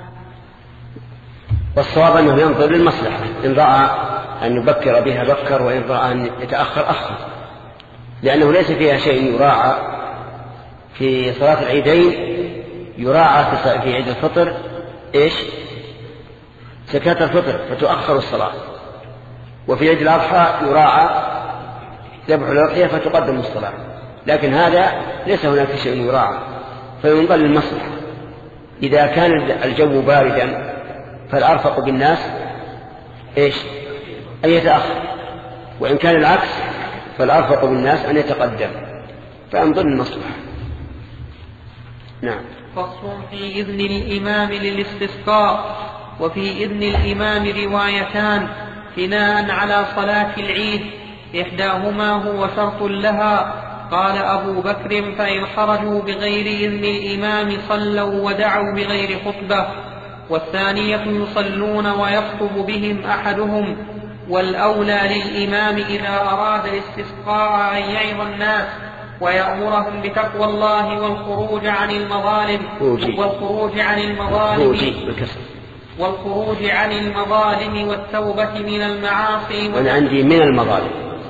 Speaker 1: والصواب أنه ينظر للمصلحة، إن رأى أن يبكر بها بكر، وإن رأى أن يتأخر أخر، لأنه ليس فيها شيء يراعى. في صلاة العيدين يراعى في عيد الفطر إيش؟ زكاة الفطر فتؤخر الصلاة، وفي عيد الأضحى يراعى ذبح الأضحية فتقدم الصلاة، لكن هذا ليس هناك شيء يراعى، فينظر للمصلحة. إذا كان الجو باردا فالأرفق بالناس إيش؟ أن يتأخر، وإن كان العكس فالأرفق بالناس أن يتقدم، فأنظر للمصلحة. نعم.
Speaker 2: فصل في إذن الإمام للاستسقاء. وفي إذن الإمام روايتان بناء على صلاة العيد، إحداهما هو شرط لها. قال أبو بكر: فإن خرجوا بغير إذن الإمام صلوا ودعوا بغير خطبة. والثانية يصلون ويخطب بهم أحدهم. والأولى للإمام إذا أراد الاستسقاء أن يعظ الناس ويأمرهم بتقوى الله والخروج عن المظالم والخروج عن المظالم والخروج عن المظالم والتوبة من المعاصي.
Speaker 1: وأنا عندي من المظالم،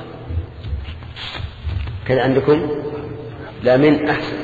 Speaker 1: كان عندكم لا من أحسن.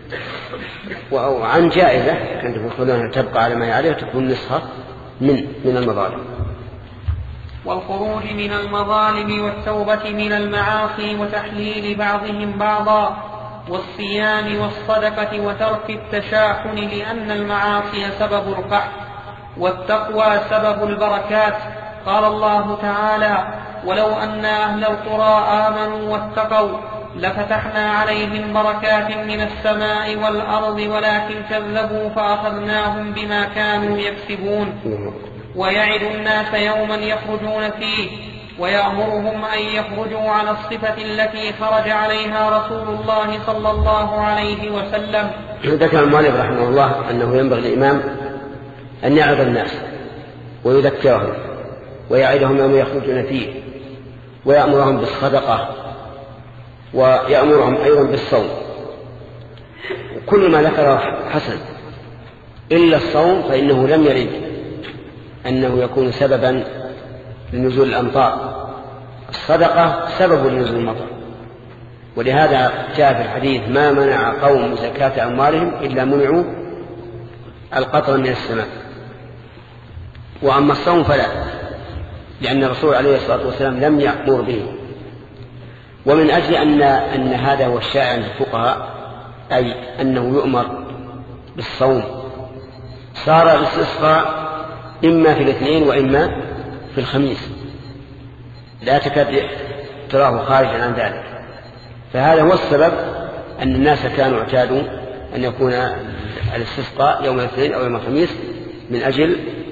Speaker 1: وعن جائزة كنتم تقولون تبقى على ما يعرف تكون نصها من من المظالم.
Speaker 2: والخروج من المظالم والتوبة من المعاصي وتحليل بعضهم بعضا، والصيام والصدقة وترك التشاحن، لأن المعاصي سبب القحط والتقوى سبب البركات. قال الله تعالى: ولو أن أهل القرى آمنوا واتقوا لفتحنا عليهم بركات من السماء والأرض ولكن كذبوا فأخذناهم بما كانوا يكسبون. ويعد الناس يوما يخرجون فيه ويأمرهم أن يخرجوا على الصفة التي خرج عليها رسول الله صلى الله عليه وسلم.
Speaker 1: ذكر المؤلف رحمه الله أنه ينبغي الإمام أن يعظ الناس ويذكرهم ويعدهم يوم يخرجون فيه، ويأمرهم بالصدقة، ويأمرهم أيضا بالصوم. وكل ما ذكره حسن إلا الصوم، فإنه لم يرد أنه يكون سببا لنزول الأمطار. الصدقة سبب لنزول المطر، ولهذا جاء في الحديث: ما منع قوم زكاة أموالهم إلا منعوا القطر من السماء. وأما الصوم فلا، لأن الرسول عليه الصلاة والسلام لم يأمر به. ومن أجل أن, أن هذا هو الشائع عند الفقهاء، أي أنه يؤمر بالصوم، صار الاستسقاء إما في الاثنين وإما في الخميس، لا تكاد تراه خارجا عن ذلك. فهذا هو السبب أن الناس كانوا اعتادوا أن يكون الاستسقاء يوم الاثنين أو يوم الخميس، من أجل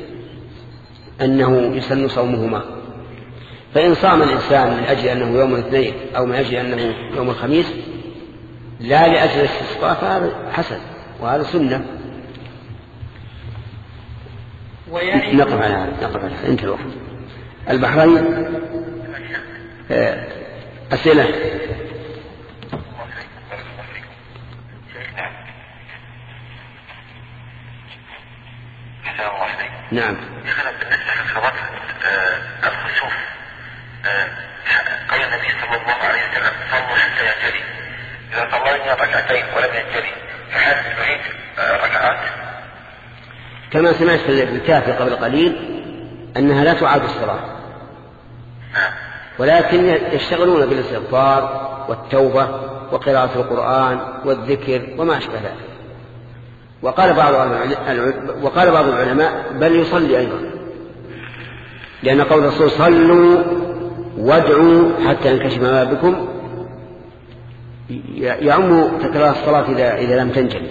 Speaker 1: أنه يسن صومهما. فإن صام الإنسان من أجل أنه يوم الاثنين أو من أجل أنه يوم الخميس لا لأجل الاستسقاء فهذا حسن وهذا سنة. نقف على هذا، نقف على هذا. انتهوا البحرين. أسئلة. نعم.
Speaker 4: بالنسبة لصلاة الخسوف قال النبي صلى الله عليه وسلم: صلوا حتى ينجلي. إذا صلينا ركعتين ولم ينجلي فهل نعيد ركعات؟
Speaker 1: كما سمعت في الكافي قبل قليل أنها لا تعاد الصلاة، ولكن يشتغلون بالاستغفار والتوبة وقراءة القرآن والذكر وما أشبه ذلك. وقال بعض وقال بعض العلماء: بل يصلي أيضا، لأن قول الرسول: صلوا وادعوا حتى ينكشف ما بكم يعم تكرار الصلاة إذا, إذا لم تنجلي.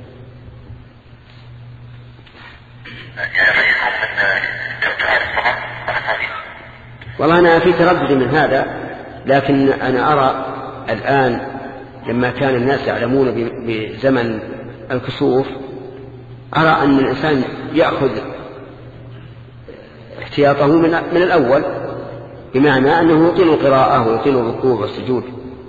Speaker 1: والله أنا في تردد من هذا، لكن أنا أرى الآن لما كان الناس يعلمون بزمن الكسوف أرى أن الإنسان يأخذ احتياطه من, من الأول، بمعنى أنه يطيل القراءة ويطيل الركوع والسجود.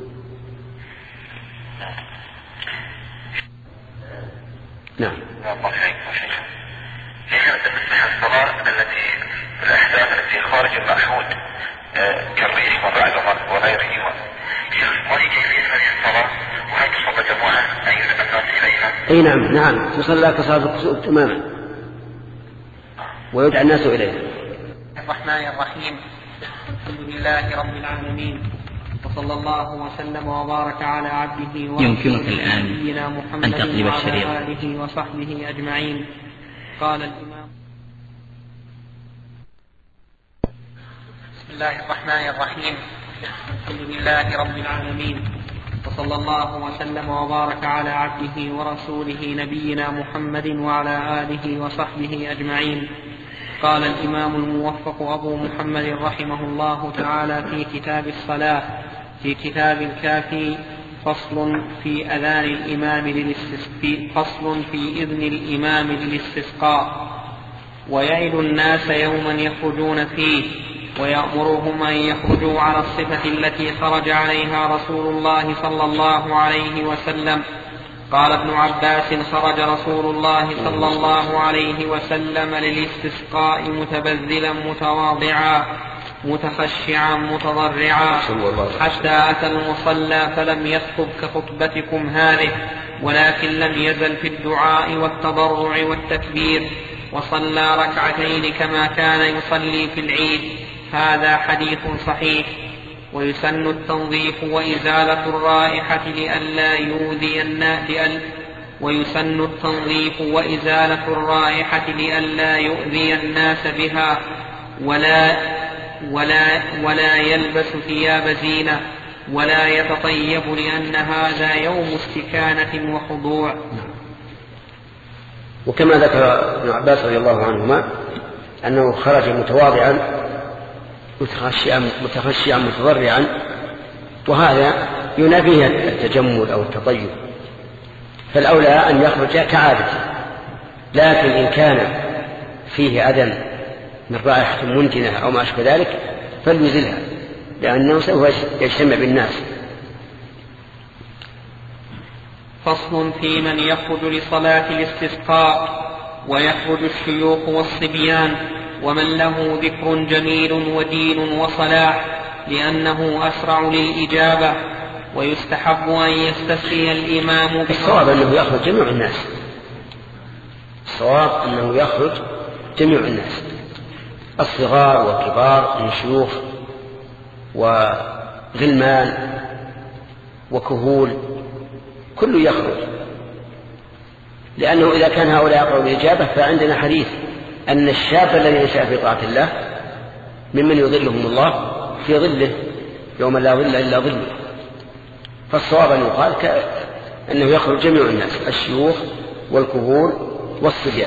Speaker 1: نعم.
Speaker 4: الصلاة التي الأحداث التي خارج المعهود كالريح والرعد وغيرهما، ما هي كيفية هذه الصلاة؟ وهل تصلى جماعة أي الناس إليها؟
Speaker 1: أي نعم نعم تصلى كصلاة الكسوف تماما ويدعى الناس إليها.
Speaker 2: الرحمن الرحيم. الحمد لله رب العالمين، وصلى الله وسلم وبارك على عبده
Speaker 5: يمكنك الآن أن تقلب الشريط
Speaker 2: وعلى آله وصحبه أجمعين. قال الإمام بسم الله الرحمن الرحيم. الحمد لله رب العالمين، وصلى الله وسلم وبارك على عبده ورسوله نبينا محمد وعلى آله وصحبه أجمعين. قال الإمام الموفق أبو محمد رحمه الله تعالى في كتاب الصلاة في كتاب الكافي فصل في أذان الإمام للاستسقاء فصل في إذن الإمام للاستسقاء ويعد الناس يوما يخرجون فيه ويأمرهم أن يخرجوا على الصفة التي خرج عليها رسول الله صلى الله عليه وسلم. قال ابن عباس: خرج رسول الله صلى الله عليه وسلم للاستسقاء متبذلا متواضعا متخشعا متضرعا حتى أتى المصلى فلم يخطب كخطبتكم هذه، ولكن لم يزل في الدعاء والتضرع والتكبير، وصلى ركعتين كما كان يصلي في العيد. هذا حديث صحيح. ويسن التنظيف وإزالة الرائحة لئلا يؤذي الناس ويسن التنظيف وإزالة الرائحة لئلا يؤذي الناس بها، ولا ولا ولا يلبس ثياب زينة، ولا يتطيب، لأن هذا يوم استكانة وخضوع.
Speaker 1: وكما ذكر ابن عباس رضي الله عنهما أنه خرج متواضعا متخشعا متخشعا متضرعا، وهذا ينافيه التجمل أو التطيب، فالأولى أن يخرج كعادته. لكن إن كان فيه أذى من رائحة منتنة أو ما أشبه ذلك فليزلها، لأنه سوف يجتمع بالناس.
Speaker 2: فصل في من يخرج لصلاة الاستسقاء. ويخرج الشيوخ والصبيان ومن له ذكر جميل ودين وصلاح، لأنه أسرع للإجابة. ويستحب أن يستسقي الإمام.
Speaker 1: الصواب أنه يخرج جميع الناس الصواب أنه يخرج جميع الناس، الصغار والكبار من شيوخ وغلمان وكهول، كل يخرج، لأنه إذا كان هؤلاء يقرأوا الإجابة فعندنا حديث أن الشاب الذي نشأ في طاعة الله ممن يظلهم الله في ظله يوم لا ظل إلا ظله. فالصواب أن يقال أنه يخرج جميع الناس، الشيوخ والكهول والصبيان.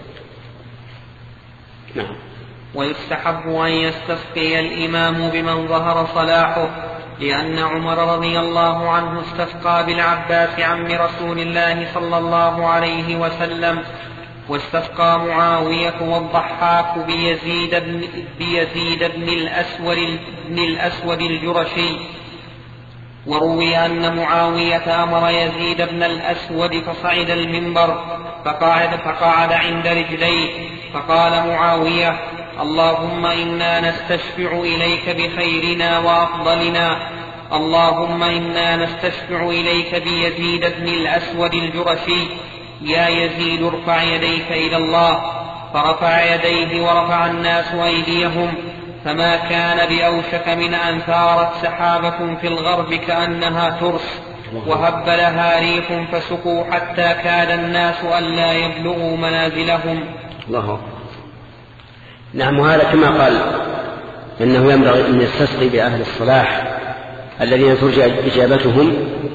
Speaker 1: نعم.
Speaker 2: ويستحب أن يستسقي الإمام بمن ظهر صلاحه، لأن عمر رضي الله عنه استسقى بالعباس عم رسول الله صلى الله عليه وسلم، واستسقى معاوية والضحاك بيزيد بن, بيزيد بن الأسود, بن الأسود الجرشي. وروي أن معاوية أمر يزيد بن الأسود فصعد المنبر فقعد, فقعد عند رجليه، فقال معاوية: اللهم إنا نستشفع إليك بخيرنا وأفضلنا، اللهم إنا نستشفع إليك بيزيد بن الأسود الجرشي، يا يزيد ارفع يديك إلى الله. فرفع يديه ورفع الناس أيديهم، فما كان بأوشك من أن ثارت سحابة في الغرب كأنها ترس، وهب لها ريح فسقوا حتى كاد الناس ألا يبلغوا منازلهم.
Speaker 1: الله. نعم. وهذا كما قال إنه ينبغي أن يستسقي بأهل الصلاح الذين ترجى إجابتهم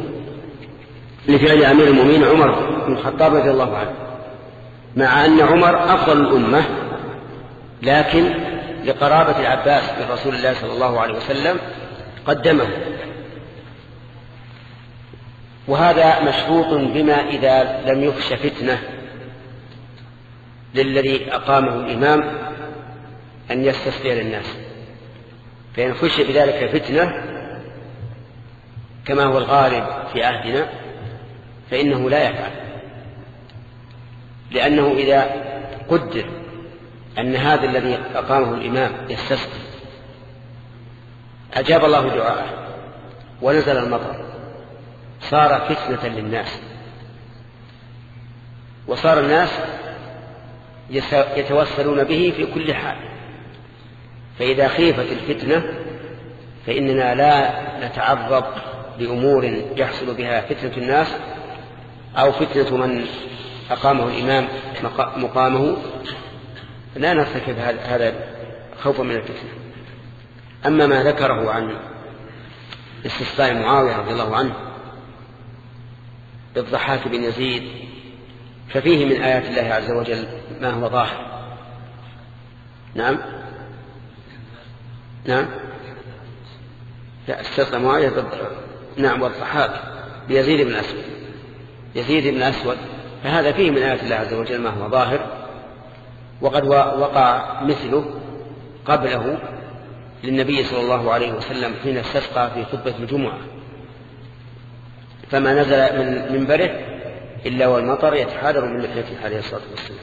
Speaker 1: لفعل أمير المؤمنين عمر بن الخطاب رضي الله عنه، مع أن عمر أفضل الأمة، لكن لقرابة العباس من رسول الله صلى الله عليه وسلم قدمه. وهذا مشروط بما إذا لم يخش فتنة للذي أقامه الإمام أن يستسقي للناس، فإن خش بذلك فتنة كما هو الغالب في عهدنا فإنه لا يفعل، لأنه إذا قدر أن هذا الذي أقامه الإمام يستسقي أجاب الله دعاءه ونزل المطر صار فتنة للناس، وصار الناس يتوسلون به في كل حال. فإذا خيفت الفتنة فإننا لا نتعرض لأمور يحصل بها فتنة الناس أو فتنة من أقامه الإمام مقامه، لا نرتكب هذا خوفا من الفتنة. أما ما ذكره عن استسقاء معاوية رضي الله عنه بالضحاك بن يزيد ففيه من آيات الله عز وجل ما هو ظاهر. نعم نعم لا استسقى معاوية ضد نعم والضحاك بيزيد بن أسود يزيد بن أسود فهذا فيه من آيات الله عز وجل ما هو ظاهر، وقد وقع مثله قبله للنبي صلى الله عليه وسلم حين استسقى في خطبة الجمعة، فما نزل من منبره إلا والمطر يتحادر من لحيته عليه الصلاة والسلام.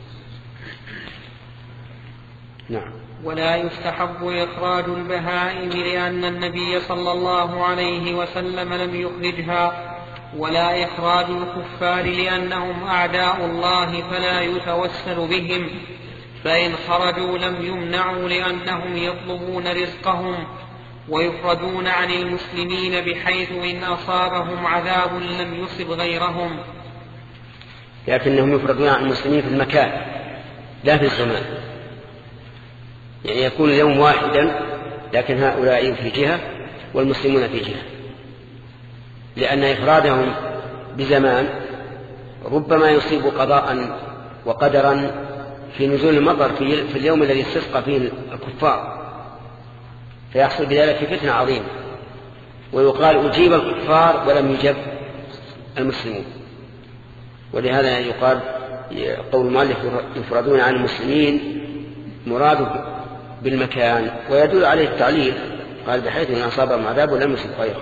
Speaker 1: نعم.
Speaker 2: ولا يستحب إخراج البهائم لأن النبي صلى الله عليه وسلم لم يخرجها، ولا إخراج الكفار لأنهم أعداء الله فلا يتوسل بهم، فإن خرجوا لم يمنعوا لأنهم يطلبون رزقهم ويفردون عن المسلمين بحيث إن أصابهم عذاب لم يصب غيرهم،
Speaker 1: لكنهم يفردون عن المسلمين في المكان لا في الزمان، يعني يكون اليوم واحدا لكن هؤلاء في جهة والمسلمون في جهة، لأن إفرادهم بزمان ربما يصيب قضاء وقدرا في نزول المطر في اليوم الذي استسقى فيه الكفار، فيحصل بذلك فتنة عظيمة، ويقال أجيب الكفار ولم يجب المسلمون. ولهذا يقال قول المؤلف يفردون عن المسلمين مراد بالمكان، ويدل عليه التعليل قال بحيث أن أصابهم عذاب لم يصب غيره.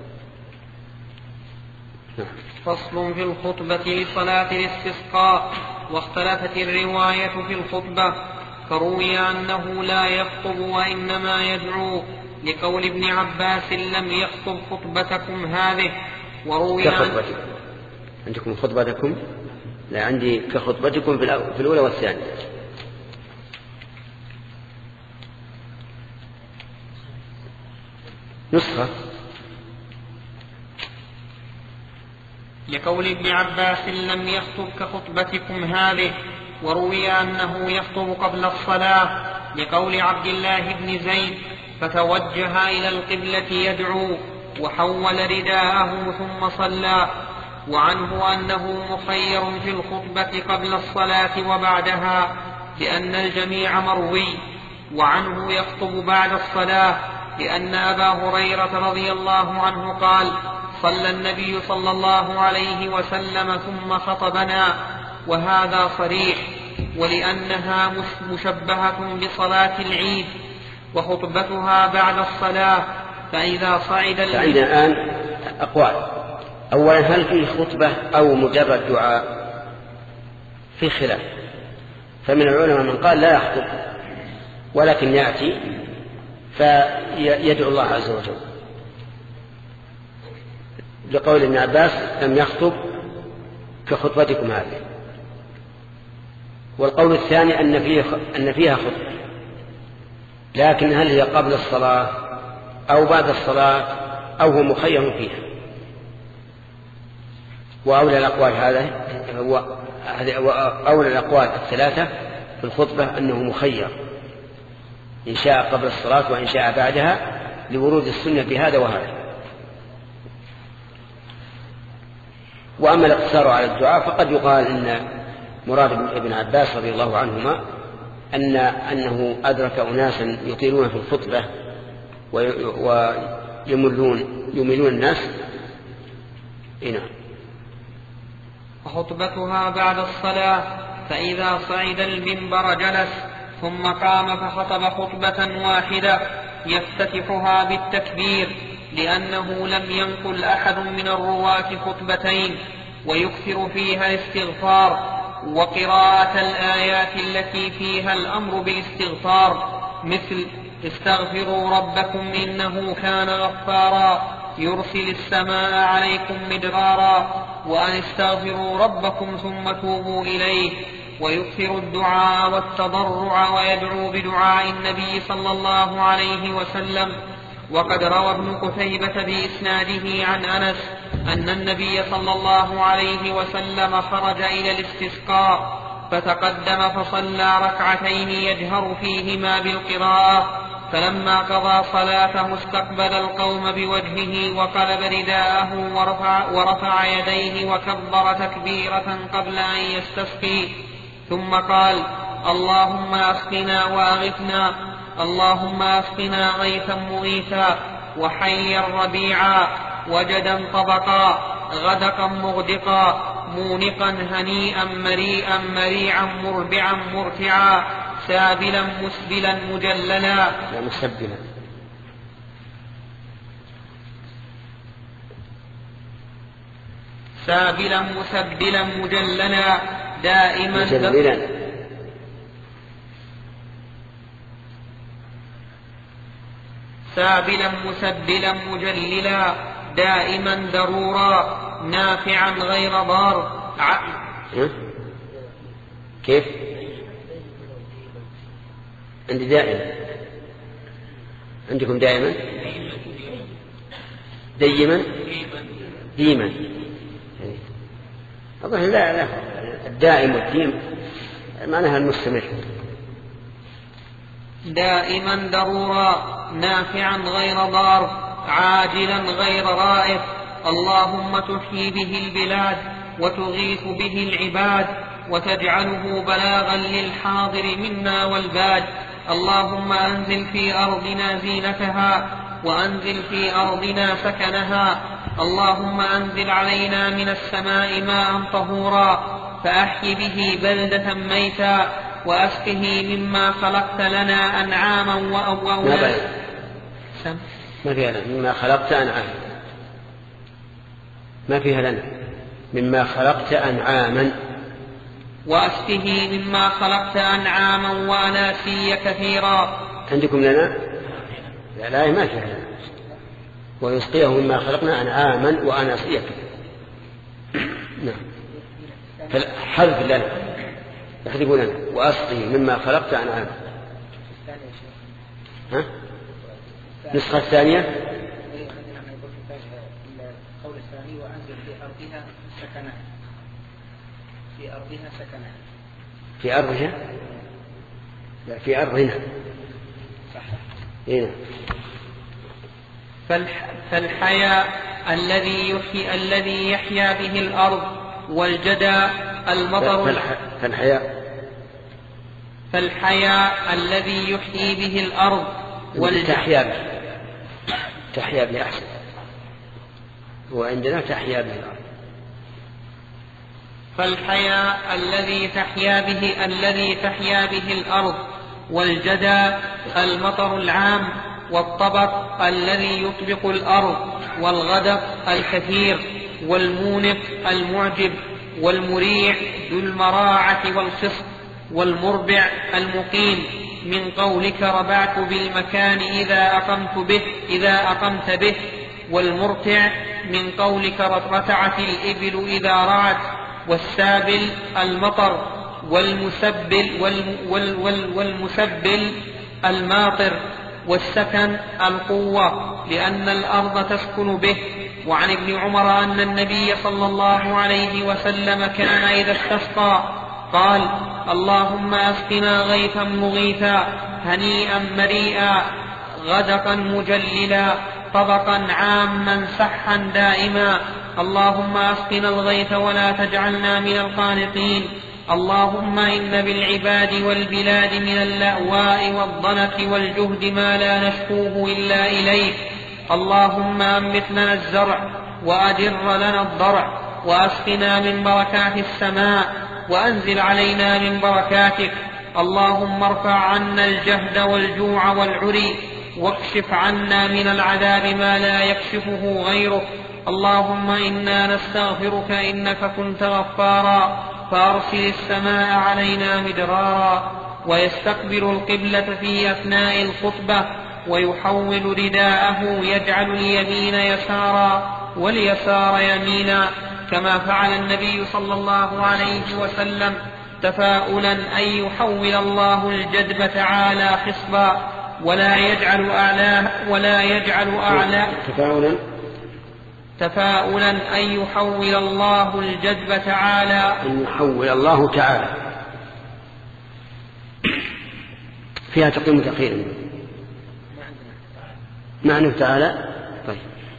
Speaker 2: فصل في الخطبة لصلاة الاستسقاء. واختلفت الرواية في الخطبة، فروي أنه لا يخطب وإنما يدعو لقول ابن عباس لم يخطب خطبتكم هذه، وروي
Speaker 1: كخطبتكم. عندكم خطبتكم؟ لا، عندي كخطبتكم في الأولى والثانية. نسخة
Speaker 2: لقول ابن عباس لم يخطب كخطبتكم هذه، وروي أنه يخطب قبل الصلاة لقول عبد الله بن زيد فتوجه إلى القبلة يدعو وحول رداءه ثم صلى. وعنه أنه مخير في الخطبة قبل الصلاة وبعدها لأن الجميع مروي، وعنه يخطب بعد الصلاة لأن أبا هريرة رضي الله عنه قال صلى النبي صلى الله عليه وسلم ثم خطبنا، وهذا صريح، ولأنها مشبهة بصلاة العيد وخطبتها بعد الصلاة. فإذا صعد
Speaker 1: عندنا الآن أقوال. أولا، هل فيه خطبة أو مجرد دعاء؟ في خلاف، فمن العلماء من قال لا يخطب ولكن يأتي فيدعو الله عز وجل لقول ابن عباس لم يخطب كخطبتكم هذه. والقول الثاني أن فيها أن فيها خطبة، لكن هل هي قبل الصلاة أو بعد الصلاة أو هو مخير فيها؟ وأولى الأقوال هذا هو أولى الأقوال الثلاثة في الخطبة أنه مخير، إن شاء قبل الصلاة وإن شاء بعدها، لورود السنة بهذا وهذا. وأما الاقتصار على الدعاء فقد يقال إن مراد ابن عباس رضي الله عنهما أن أنه أدرك أناسا يطيلون في الخطبة ويملون يملون الناس. هنا
Speaker 2: وخطبتها بعد الصلاة، فإذا صعد المنبر جلس، ثم قام فخطب خطبة واحدة يفتتحها بالتكبير، لأنه لم ينقل أحد من الرواة خطبتين، ويكثر فيها الاستغفار وقراءة الآيات التي فيها الأمر بالاستغفار، مثل استغفروا ربكم إنه كان غفارا يرسل السماء عليكم مدرارا، وأن استغفروا ربكم ثم توبوا إليه. ويكثر الدعاء والتضرع ويدعو بدعاء النبي صلى الله عليه وسلم. وقد روى ابن قتيبة بإسناده عن أنس أن النبي صلى الله عليه وسلم خرج إلى الاستسقاء فتقدم فصلى ركعتين يجهر فيهما بالقراءة، فلما قضى صلاته استقبل القوم بوجهه وقلب رداءه ورفع, ورفع يديه وكبر تكبيرة قبل أن يستسقي، ثم قال اللهم أسقنا وأغثنا، اللهم أسقنا غيثا مغيثا، وحيا ربيعا، وجدا طبقا، غدقا مغدقا، مونقا هنيئا مريئا مريعا مربعا مرتعا، سابلا مسبلا مجللا
Speaker 1: لا مسبلا
Speaker 2: سابلا مسبلا مجللا دائما
Speaker 1: مجللا
Speaker 2: سابلا مسبلا مجللا دائما ضرورا نافعا غير ضار.
Speaker 1: كيف؟ عندي دائما، عندكم دائما ديما ديما أظن لا لا الدائم والديم معناها المستمر.
Speaker 2: دائما ضرورا نافعا غير ضار عاجلا غير رائف، اللهم تحيي به البلاد وتغيث به العباد وتجعله بلاغا للحاضر منا والباد، اللهم أنزل في أرضنا زينتها وأنزل في أرضنا سكنها، اللهم أنزل علينا من السماء ماء طهورا فأحي به بلدة ميتا وأسقه مما خلقت لنا أنعاما وأولا.
Speaker 1: ما فيها لنا مما خلقت أنعاما، ما فيها لنا مما خلقت أنعاما،
Speaker 2: وأسقه مما خلقت أنعاما وأناسيا كثيرا.
Speaker 1: عندكم لنا؟ لا لا ما فيها لنا. ويسقيه مما خلقنا أنعاما وأناسيا كثيرا. نعم حذف لنا يحذفون لنا وأسقه مما خلقت أنعاما. ها؟ النسخة الثانية
Speaker 3: القول الثاني وأنزل في أرضها سكنها في أرضها سكنها
Speaker 1: في أرضها لا في أرضنا
Speaker 3: صح.
Speaker 1: هنا
Speaker 2: فالح... فالحياء الذي يحيي الذي يحيا به الأرض والجدى المطر.
Speaker 1: فالح... فالحياء
Speaker 2: فالحياء الذي يحيي به الأرض والجدى
Speaker 1: تحيا به تحيا به أحسن، وعندنا تحيا به الأرض.
Speaker 2: فالحياء الذي تحيا به الذي تحيا به الأرض والجدى المطر العام، والطبق الذي يطبق الأرض، والغدق الكثير، والمونق المعجب، والمريع ذو المراعة والخصب، والمربع المقيم، من قولك ربعت بالمكان إذا أقمت به إذا أقمت به، والمرتع من قولك رتعت الإبل إذا رعت، والسابل المطر، والمسبل وال وال والمسبل الماطر، والسكن القوة لأن الأرض تسكن به. وعن ابن عمر أن النبي صلى الله عليه وسلم كان إذا استسقى قال اللهم أسقنا غيثا مغيثا هنيئا مريئا غدقا مجللا طبقا عاما سحا دائما. اللهم اسقنا الغيث ولا تجعلنا من القانطين. اللهم إن بالعباد والبلاد من اللأواء والضنك والجهد ما لا نشكوه إلا إليك. اللهم أنبت لنا الزرع وأدر لنا الضرع وأسقنا من بركات السماء وأنزل علينا من بركاتك. اللهم ارفع عنا الجهد والجوع والعري واكشف عنا من العذاب ما لا يكشفه غيرك. اللهم إنا نستغفرك إنك كنت غفارا فأرسل السماء علينا مدرارا ويستقبل القبلة في أثناء الخطبة ويحول رداءه يجعل اليمين يسارا واليسار يمينا كما فعل النبي صلى الله عليه وسلم تفاؤلا أن يحول الله الجدب تعالى خصبا ولا يجعل أعلاه ولا يجعل أعلاه
Speaker 1: تفاؤلا
Speaker 2: تفاؤلا أن يحول الله الجدب تعالى
Speaker 1: أن يحول الله تعالى فيها تقييم تقييم معنى تعالى. طيب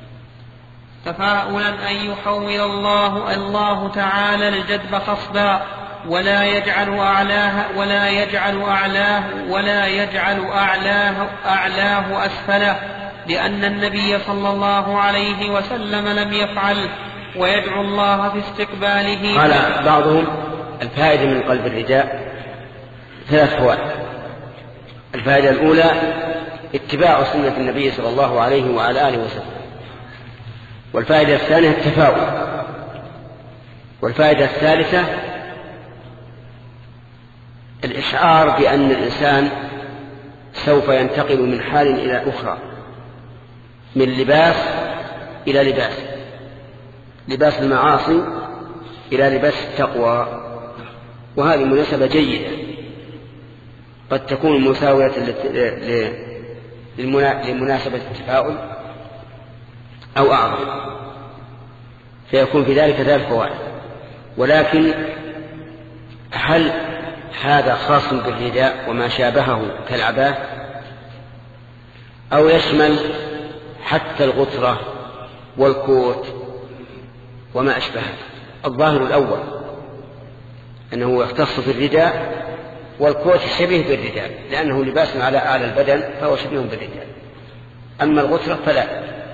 Speaker 2: تفاؤلا أن يحول الله الله تعالى الجدب خصبا ولا يجعل أعلاه ولا يجعل أعلاه ولا يجعل أعلاه أعلاه أسفله لأن النبي صلى الله عليه وسلم لم يفعل ويدعو الله في استقباله.
Speaker 1: قال بعضهم الفائدة من قلب الرداء ثلاث فوائد. الفائدة الأولى اتباع سنة النبي صلى الله عليه وعلى آله وسلم. والفائدة الثانية التفاؤل. والفائدة الثالثة الإشعار بأن الإنسان سوف ينتقل من حال إلى أخرى من لباس إلى لباس لباس المعاصي إلى لباس التقوى. وهذه مناسبة جيدة قد تكون مساوية لمناسبة التفاؤل أو أعظم فيكون في ذلك ثلاث فوائد. ولكن هل هذا خاص بالرداء وما شابهه كالعباءة أو يشمل حتى الغترة والكوت وما أشبهه؟ الظاهر الأول أنه يختص بالرداء والكوت شبيه بالرداء لأنه لباس على أعلى البدن فهو شبيه بالرداء. أما الغترة فلا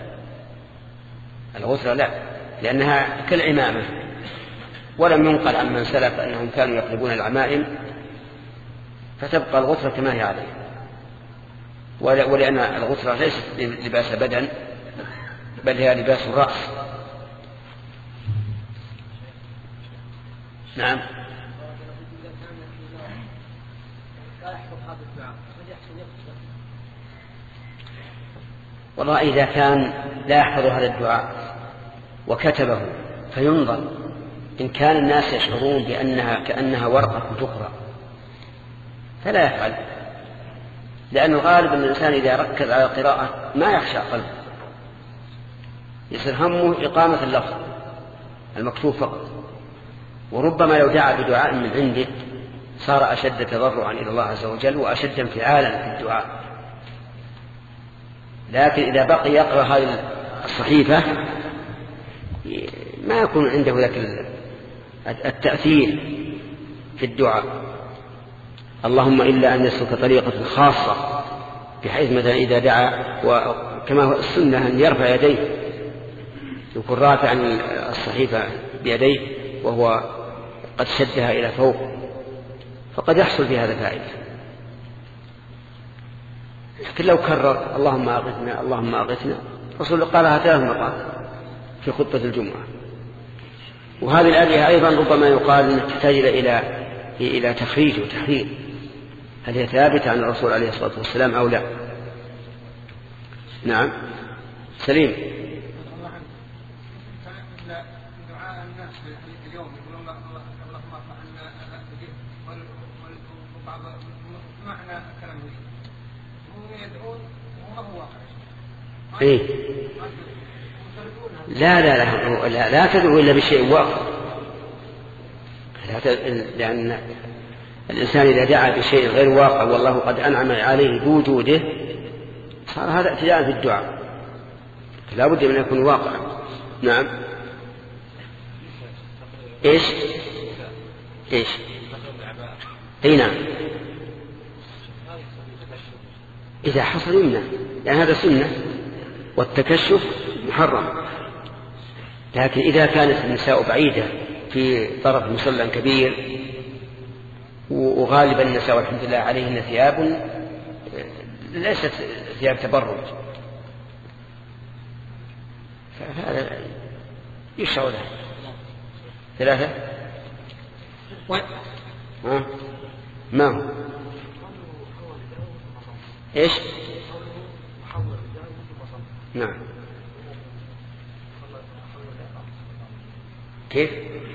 Speaker 1: الغترة لا لأنها كالعمامة ولم ينقل عن من سلف أنهم كانوا يقلبون العمائم فتبقى الغترة كما هي عليه. ولأن الغترة ليست لباس بدن بل هي لباس الرأس. نعم. والله إذا كان لا يحفظ هذا الدعاء وكتبه فينظر إن كان الناس يشعرون بأنها كأنها ورقة تقرأ فلا يفعل، لأن الغالب أن الإنسان إذا ركز على القراءة ما يخشى قلبه، يصير همه إقامة اللفظ المكتوب فقط. وربما لو دعا بدعاء من عنده صار أشد تضرعا إلى الله عز وجل وأشد انفعالا في الدعاء. لكن إذا بقي يقرأ هذه الصحيفة ما يكون عنده ذاك التأثير في الدعاء. اللهم إلا أن يسلك طريقة خاصة بحيث مثلا إذا دعا وكما هو السنة أن يرفع يديه يكون رافعا الصحيفة بيديه وهو قد شدها إلى فوق فقد يحصل في هذا فائدة. لكن لو كرر اللهم أغثنا اللهم أغثنا رسول قالها ثلاث مرات في خطبة الجمعة. وهذه الآية أيضا ربما يقال أنها تحتاج إلى إلى تخريج وتحرير، هل هي ثابتة عن الرسول عليه الصلاة والسلام أو لا؟ نعم سليم. إيه؟ لا لا لا لا, لا تدعو إلا بشيء واقع، لأن الإنسان إذا دعا بشيء غير واقع والله قد أنعم عليه بوجوده صار هذا اعتداء في الدعاء، لا بد من يكون واقعا. نعم. إيش إيش أي نعم، إذا حصل يمنع، يعني هذا سنة والتكشف محرم. لكن إذا كانت النساء بعيدة في طرف مصلى كبير وغالبا النساء والحمد لله عليهن ثياب ليست ثياب تبرج، فهذا يشرع له. ثلاثة
Speaker 2: و...
Speaker 1: ها؟ ما هو إيش؟ نعم. كيف؟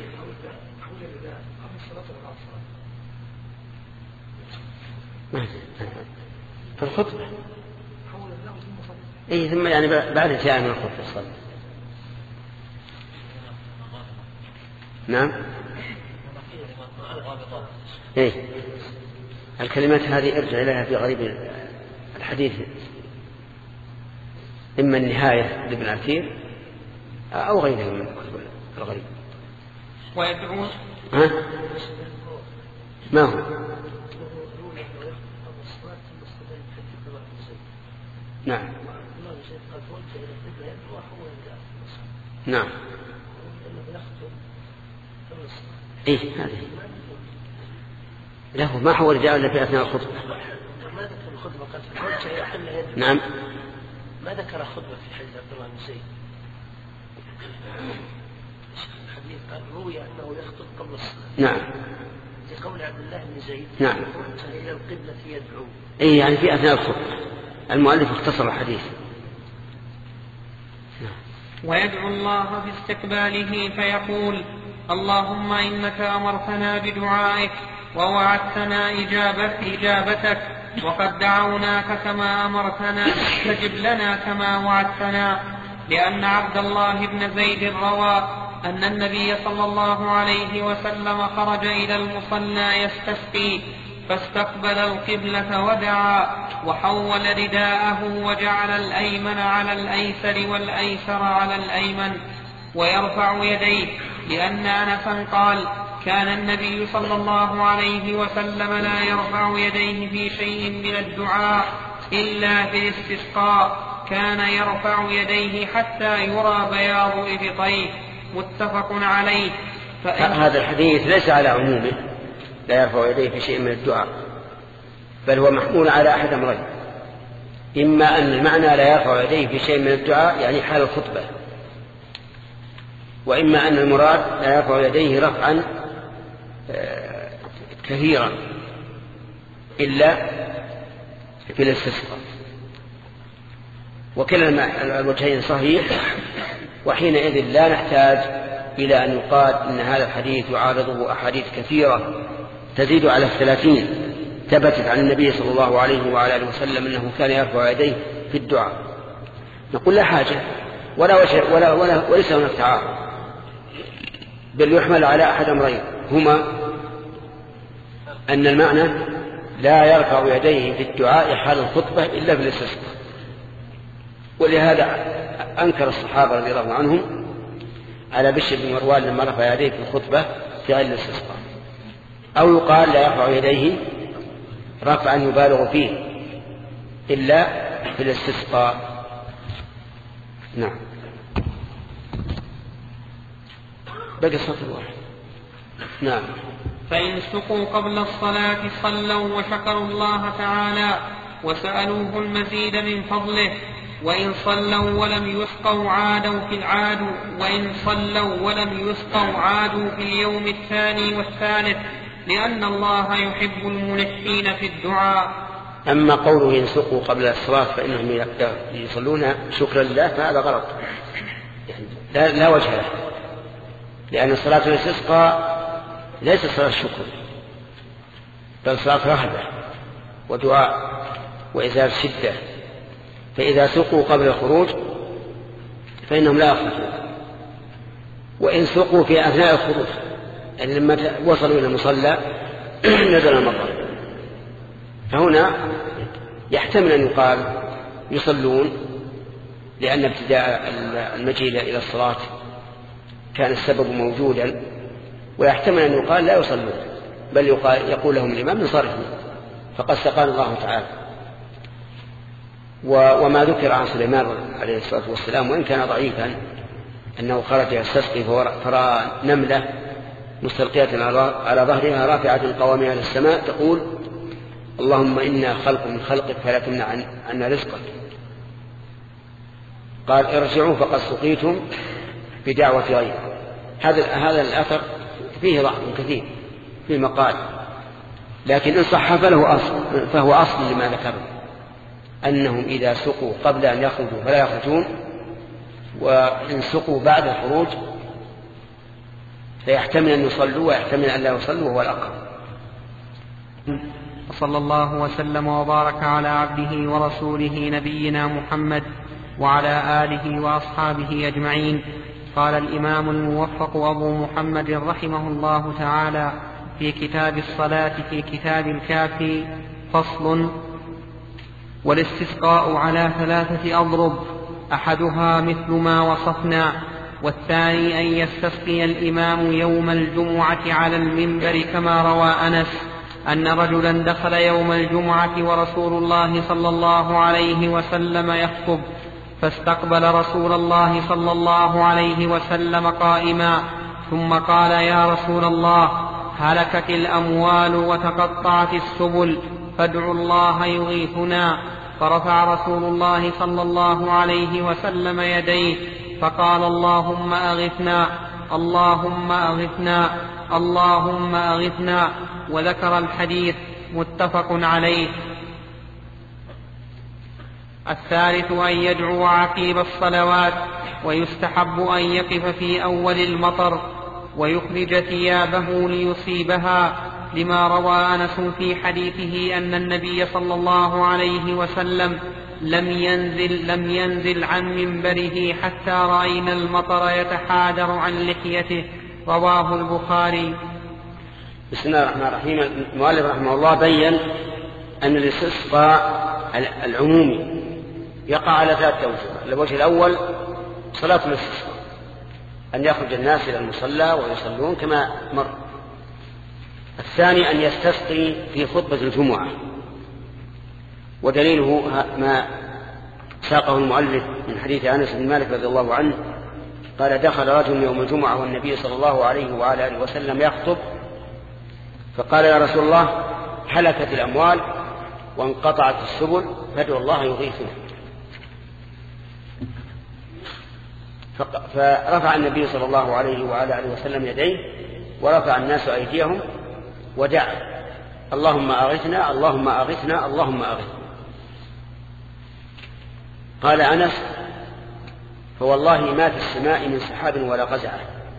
Speaker 1: في الخطبة إيه، ثم يعني بعد انتهاء من الخطبة الصلاة. نعم. إيه الكلمات هذه ارجع إليها في غريب الحديث، إما النهاية لابن عثير أو غيره من الكتب الغريب.
Speaker 2: ويدعون
Speaker 1: ها؟ ما هو؟ نعم نعم. إيه هذه له ما هو رجاء إلا في أثناء الخطبة. نعم.
Speaker 6: ما ذكر خطبة في حديث عبد الله بن زيد، الحديث قال روي أنه يخطب قبل الصلاة.
Speaker 1: نعم.
Speaker 6: في قول عبد الله بن زيد
Speaker 1: نعم.
Speaker 6: إلى القبلة يدعو.
Speaker 1: إيه يعني في أثناء الخطبة. المؤلف اختصر الحديث.
Speaker 2: ويدعو الله في استقباله فيقول اللهم إنك أمرتنا بدعائك ووعدتنا إجابة إجابتك وقد دعوناك كما أمرتنا فاستجب لنا كما وعدتنا. لأن عبد الله بن زيد روى أن النبي صلى الله عليه وسلم خرج إلى المصلى يستسقي فاستقبل القبلة ودعا وحول رداءه وجعل الأيمن على الأيسر والأيسر على الأيمن ويرفع يديه، لأن أنسا قال كان النبي صلى الله عليه وسلم لا يرفع يديه في شيء من الدعاء إلا في الاستسقاء، كان يرفع يديه حتى يرى بياض إبطيه. متفق عليه.
Speaker 1: هذا الحديث ليس على عمومه لا يرفع يديه في شيء من الدعاء، بل هو محمول على أحد أمرين: إما أن المعنى لا يرفع يديه في شيء من الدعاء يعني حال الخطبة، وإما أن المراد لا يرفع يديه رفعا كثيرا إلا في الاستسقاء. وكلا الوجهين صحيح، وحينئذ لا نحتاج إلى أن يقال إن هذا الحديث يعارضه أحاديث كثيرة تزيد على الثلاثين ثبتت عن النبي صلى الله عليه وعلى آله وسلم أنه كان يرفع يديه في الدعاء. نقول لا حاجة ولا وجه ولا ولا وليس هناك تعارض، بل يحمل على أحد أمرين: هما أن المعنى لا يرفع يديه في الدعاء حال الخطبة إلا في الاستسقاء، ولهذا أنكر الصحابة رضي الله عنهم على بشر بن مروان لما رفع يديه في الخطبة في غير الاستسقاء. أو يقال لا يرفع يديه رفعا يبالغ فيه إلا في الاستسقاء. نعم. بقي السطر واحد. نعم.
Speaker 2: فإن سقوا قبل الصلاة صلوا وشكروا الله تعالى وسألوه المزيد من فضله، وإن صلوا ولم يسقوا عادوا في العاد وإن صلوا ولم يسقوا عادوا في اليوم الثاني والثالث، لأن الله يحب الملحين في الدعاء.
Speaker 1: أما قوله إن سقوا قبل الصلاة فإنهم يصلون شكرا لله فهذا غلط، يعني لا, لا وجه له، لأن صلاة الاستسقاء ليست صلاة شكر بل صلاة رهبة ودعاء وإزالة شدة. فإذا سقوا قبل الخروج فإنهم لا يخرجون، وإن سقوا في أثناء الخروج يعني لما وصلوا إلى المصلى نزل المطر. فهنا يحتمل أن يقال يصلون لأن ابتداء المجيء إلى الصلاة كان السبب موجودا، ويحتمل أن يقال لا يصلون، بل يقال يقول لهم الإمام انصرفوا فقد سقانا الله تعالى. وما ذكر عن سليمان عليه الصلاة والسلام وإن كان ضعيفا أنه خرج يستسقي فرأى نملة مستلقية على ظهرها رافعة قوامها للسماء تقول اللهم إنا خلق من خلقك فلا تمنع عنا رزقك. قال ارجعوا فقد سقيتم بدعوة غيره. هذا هذا الأثر فيه ضعف كثير في مقال، لكن إن صح فله أصل فهو أصل لما ذكره أنهم إذا سقوا قبل أن يخرجوا فلا يخرجون، وإن سقوا بعد الخروج فيحتمل أن يصلوا ويحتمل أن لا يصلوا، وهو الأقرب.
Speaker 2: وصلى الله وسلم وبارك على عبده ورسوله نبينا محمد وعلى آله وأصحابه أجمعين. قال الإمام الموفق أبو محمد رحمه الله تعالى في كتاب الصلاة في كتاب الكافي: فصل: والاستسقاء على ثلاثة أضرب، أحدها مثل ما وصفنا، والثاني أن يستسقي الإمام يوم الجمعة على المنبر كما روى أنس أن رجلا دخل يوم الجمعة ورسول الله صلى الله عليه وسلم يخطب، فاستقبل رسول الله صلى الله عليه وسلم قائما، ثم قال: يا رسول الله، هلكت الأموال وتقطعت السبل، فادعوا الله يغيثنا. فرفع رسول الله صلى الله عليه وسلم يديه فقال: اللهم أغثنا، اللهم أغثنا، اللهم أغثنا، وذكر الحديث، متفق عليه. الثالث أن يدعو عقيب الصلوات، ويستحب أن يقف في أول المطر ويخرج ثيابه ليصيبها، لما روى أنس في حديثه أن النبي صلى الله عليه وسلم لم ينزل, لم ينزل عن منبره حتى رأينا المطر يتحادر عن لحيته، رواه البخاري.
Speaker 1: بسم الله الرحمن الرحيم. المؤلف رحمه الله بين أن الاستسقاء العمومي يقع على ثلاثة أوجه. الوجه الأول صلاة الاستسقاء، أن يخرج الناس إلى المصلى ويصلون كما مر. الثاني أن يستسقي في خطبة الجمعة، ودليله ما ساقه المؤلف من حديث أنس بن مالك رضي الله عنه قال: دخل رجل يوم الجمعة والنبي صلى الله عليه وعلى آله وسلم يخطب، فقال: يا رسول الله، هلكت الأموال وانقطعت السبل، فادعوا الله يغيثنا. فرفع النبي صلى الله عليه وعلى آله وسلم يديه، ورفع الناس أيديهم ودعا: اللهم أغثنا، اللهم أغثنا، اللهم أغثنا. قال أنس: فوالله ما في السماء من سحاب ولا قزعة،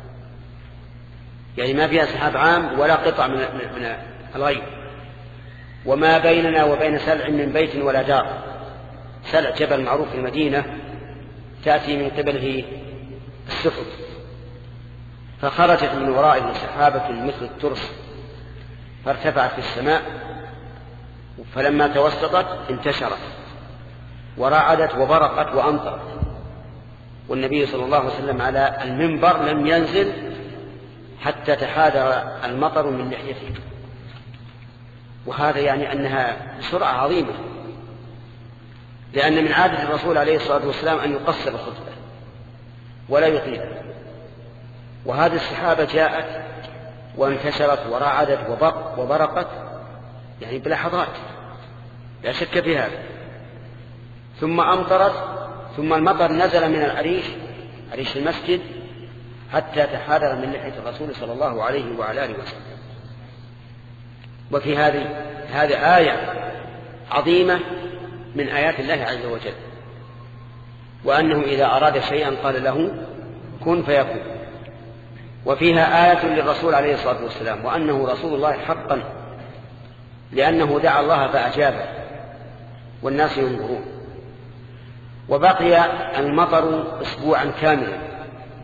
Speaker 1: يعني ما فيها سحاب عام ولا قطع من من الغيب، وما بيننا وبين سلع من بيت ولا دار. سلع جبل معروف في المدينة تأتي من قبله السفن، فخرجت من ورائه سحابة مثل الترس فارتفعت في السماء، فلما توسطت انتشرت ورعدت وبرقت وأمطرت، والنبي صلى الله عليه وسلم على المنبر لم ينزل حتى تحادر المطر من لحيته. وهذا يعني أنها سرعة عظيمة، لأن من عادة الرسول عليه الصلاة والسلام أن يقصر الخطبة ولا يطيل، وهذه السحابة جاءت وانتشرت ورعدت وبرقت يعني بلحظات لا شك في هذا، ثم أمطرت، ثم المطر نزل من العريش عريش المسجد حتى تحادر من لحية الرسول صلى الله عليه وعلى آله وسلم. وفي هذه هذه آية عظيمة من آيات الله عز وجل، وأنه إذا أراد شيئا قال له كن فيكون. وفيها آية للرسول عليه الصلاة والسلام وأنه رسول الله حقا، لأنه دعا الله فأجابه والناس ينظرون. وبقي المطر أسبوعا كاملا،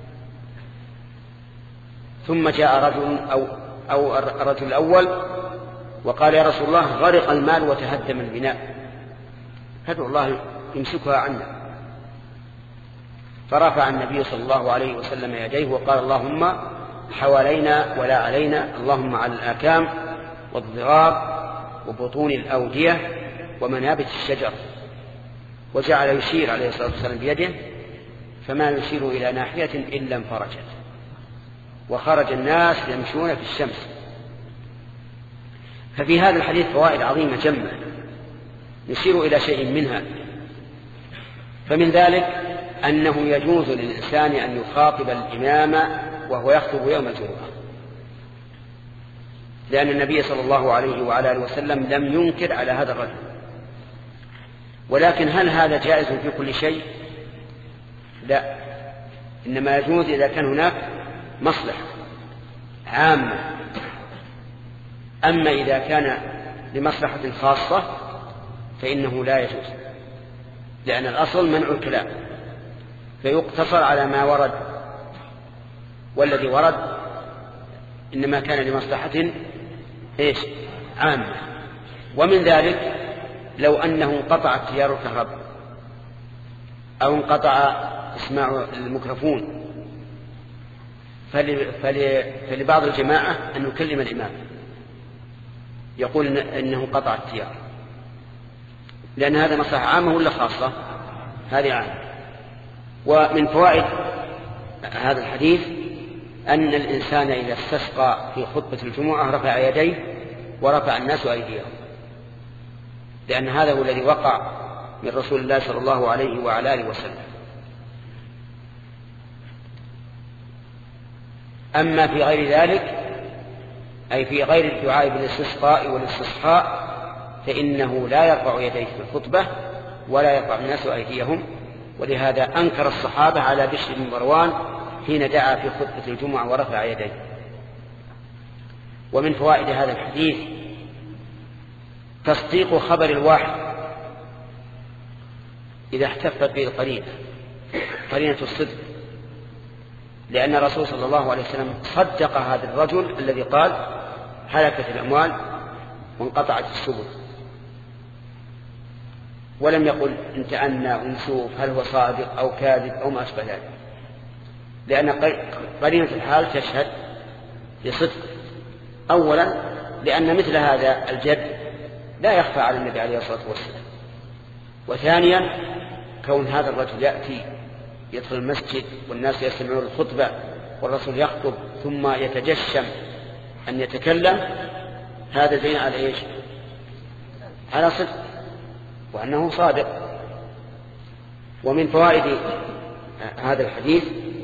Speaker 1: ثم جاء رجل أو, أو الرجل الأول وقال يا رسول الله غرق المال وتهدم البناء، فادعو الله يمسكها عنا. فرفع النبي صلى الله عليه وسلم يديه وقال اللهم حوالينا ولا علينا، اللهم على الآكام والضراب وبطون الأودية ومنابت الشجر. وجعل يشير عليه الصلاة والسلام بيده فما يشير إلى ناحية إلا انفرجت، وخرج الناس يمشون في الشمس. ففي هذا الحديث فوائد عظيمة جمة يشير إلى شيء منها. فمن ذلك أنه يجوز للإنسان أن يخاطب الإمام وهو يخطب يوم الجمعة، لأن النبي صلى الله عليه وعلى آله وسلم لم ينكر على هذا الرجل. ولكن هل هذا جائز في كل شيء؟ لا، إنما يجوز إذا كان هناك مصلحة عامة. أما إذا كان لمصلحة خاصة فإنه لا يجوز، لأن الأصل منع الكلام، فيقتصر على ما ورد، والذي ورد إنما كان لمصلحة إيش؟ عامة. ومن ذلك لو أنه انقطع تيار الكهرباء أو انقطع اسماع الميكروفون، فلبعض الجماعة أن يكلم الإمام يقول إنه انقطع التيار، لأن هذا مصلحة عامة ولا خاصة؟ هذه عامة. ومن فوائد هذا الحديث أن الإنسان إذا استسقى في خطبة الجمعة رفع يديه ورفع الناس أيديهم، لأن هذا هو الذي وقع من رسول الله صلى الله عليه وعلى آله وسلم. أما في غير ذلك، أي في غير الدعاء بالاستسقاء والاستصحاء، فإنه لا يرفع يديه في الخطبة ولا يرفع الناس أيديهم. ولهذا أنكر الصحابة على بشر بن مروان حين دعا في خطبة الجمعة ورفع يديه. ومن فوائد هذا الحديث تصديق خبر الواحد إذا احتفت به القرينة، قرينة الصدق، لأن الرسول صلى الله عليه وسلم صدق هذا الرجل الذي قال هلكت الأموال وانقطعت السبل، ولم يقل انتأنى ونشوف هل هو صادق أو كاذب أو ما أشبه ذلك، لأن قرينة الحال تشهد لصدق. أولا لأن مثل هذا الجد لا يخفى على النبي عليه الصلاة والسلام، وثانيا كون هذا الرجل يأتي يدخل المسجد والناس يستمعون الخطبة والرسول يخطب ثم يتجشم أن يتكلم، هذا دليل على إيش؟ على صدق وأنه صادق. ومن فوائد هذا الحديث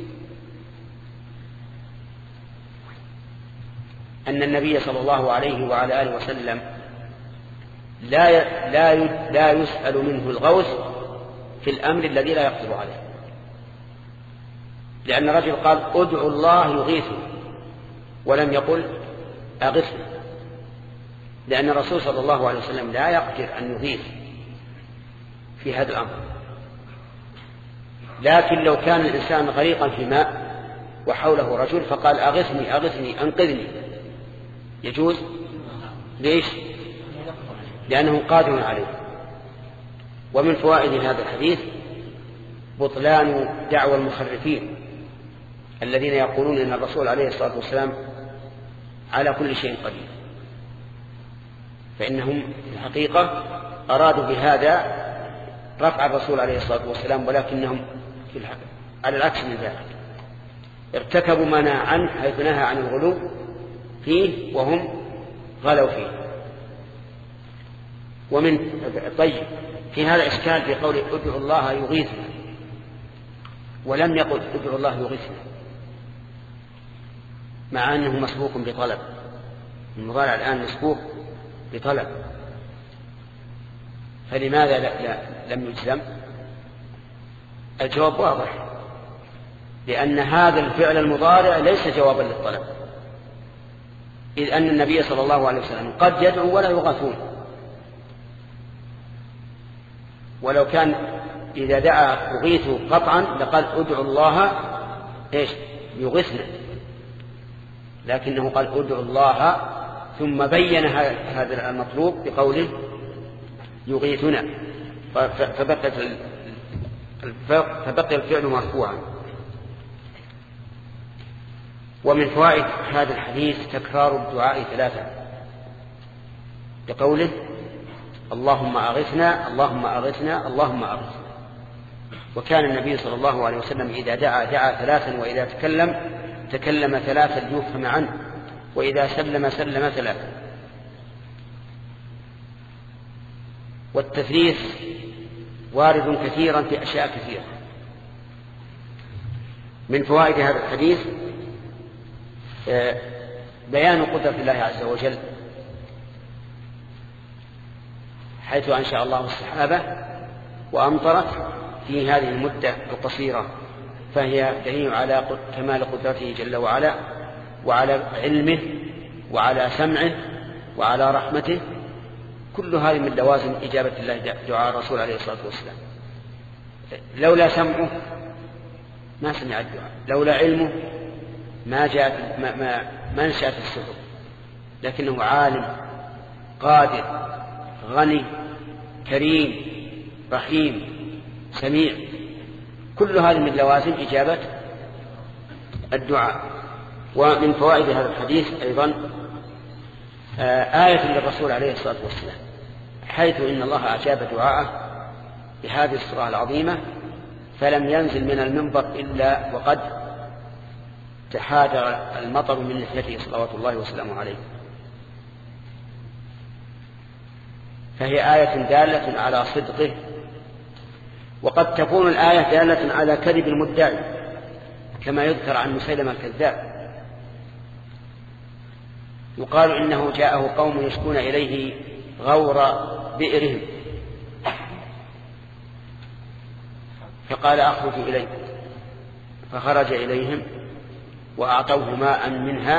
Speaker 1: أن النبي صلى الله عليه وعلى آله وسلم لا لا لا يسأل منه الغوث في الأمر الذي لا يقدر عليه، لأن الرجل قال ادعوا الله يغيثه ولم يقل أغثه، لأن الرسول صلى الله عليه وسلم لا يقدر أن يغيث في هذا الأمر. لكن لو كان الإنسان غريقا في ماء وحوله رجل فقال أغثني أغثني أنقذني يجوز. ليش؟ لأنه قادر عليه. ومن فوائد هذا الحديث بطلان دعوى المخرفين الذين يقولون أن الرسول عليه الصلاة والسلام على كل شيء قدير، فإنهم في الحقيقة أرادوا بهذا رفع الرسول عليه الصلاة والسلام، ولكنهم في الحقيقة على العكس من ذلك ارتكبوا ما نهى عنه، حيث نهى عن الغلو فيه وهم غلوا فيه. ومن طيب في هذا إشكال في قوله ادعوا الله يغيثنا، ولم يقل ادعوا الله يغيثنا، مع أنه مسبوق بطلب. المضارع الآن مسبوق بطلب، فلماذا لا لا لم يجزم؟ الجواب واضح، لأن هذا الفعل المضارع ليس جوابا للطلب، إذ أن النبي صلى الله عليه وسلم قد يدعو ولا يغاثون. ولو كان إذا دعا يغيث قطعا لقال ادعوا الله إيش يغيثنا، لكنه قال ادعوا الله ثم بين هذا المطلوب بقوله يغيثنا، فبقي فبقي الفعل مرفوعا. ومن فوائد هذا الحديث تكرار الدعاء ثلاثة بقوله اللهم أغثنا اللهم أغثنا اللهم أغثنا. وكان النبي صلى الله عليه وسلم إذا دعا دعا ثلاثا، وإذا تكلم تكلم ثلاثا ليفهم عنه، وإذا سلم سلم ثلاثا. والتثليث وارد كثيرا في أشياء كثيرة. من فوائد هذا الحديث بيان قدرة الله عز وجل، حيث أنشأ الله السحابة وأمطرت في هذه المدة القصيرة، فهي دليل على كمال قدرته جل وعلا، وعلى علمه، وعلى سمعه، وعلى رحمته. كل هذه من لوازم إجابة الله دعاء الرسول عليه الصلاة والسلام. لولا سمعه ما سمع الدعاء، لولا علمه ما جاءت ما, ما, ما نشأت السحب، لكنه عالم قادر غني كريم رحيم سميع. كل هذه من لوازم إجابة الدعاء. ومن فوائد هذا الحديث أيضا آية للرسول عليه الصلاة والسلام، حيث إن الله أجاب دعاءه بهذه الصورة العظيمة، فلم ينزل من المنبر إلا وقد تحادر المطر من نفسه صلوات الله وسلامه عليه. فهي آية دالة على صدقه. وقد تكون الآية دالة على كذب المدعي، كما يذكر عن مسيلمة الكذاب، يقال إنه جاءه قوم يشكون إليه غور بئرهم، فقال أخرج إليهم، فخرج إليهم وأعطوه ماء منها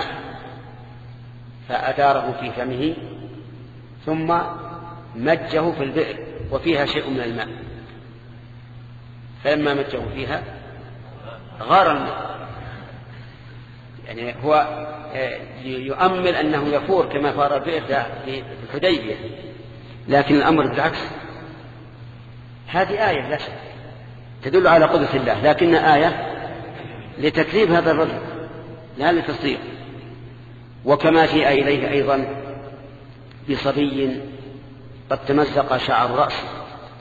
Speaker 1: فأداره في فمه، ثم مجه في البئر وفيها شيء من الماء، فلما مجه فيها غار الماء. يعني هو يؤمل أنه يفور كما فار البئر في الحديبية، لكن الأمر بالعكس. هذه آية لا شك تدل على قدرة الله، لكن آية لتكذيب هذا الرجل لا لتصديق. وكما جاء إليه أيضا بصبي قد تمزق شعر رأسه،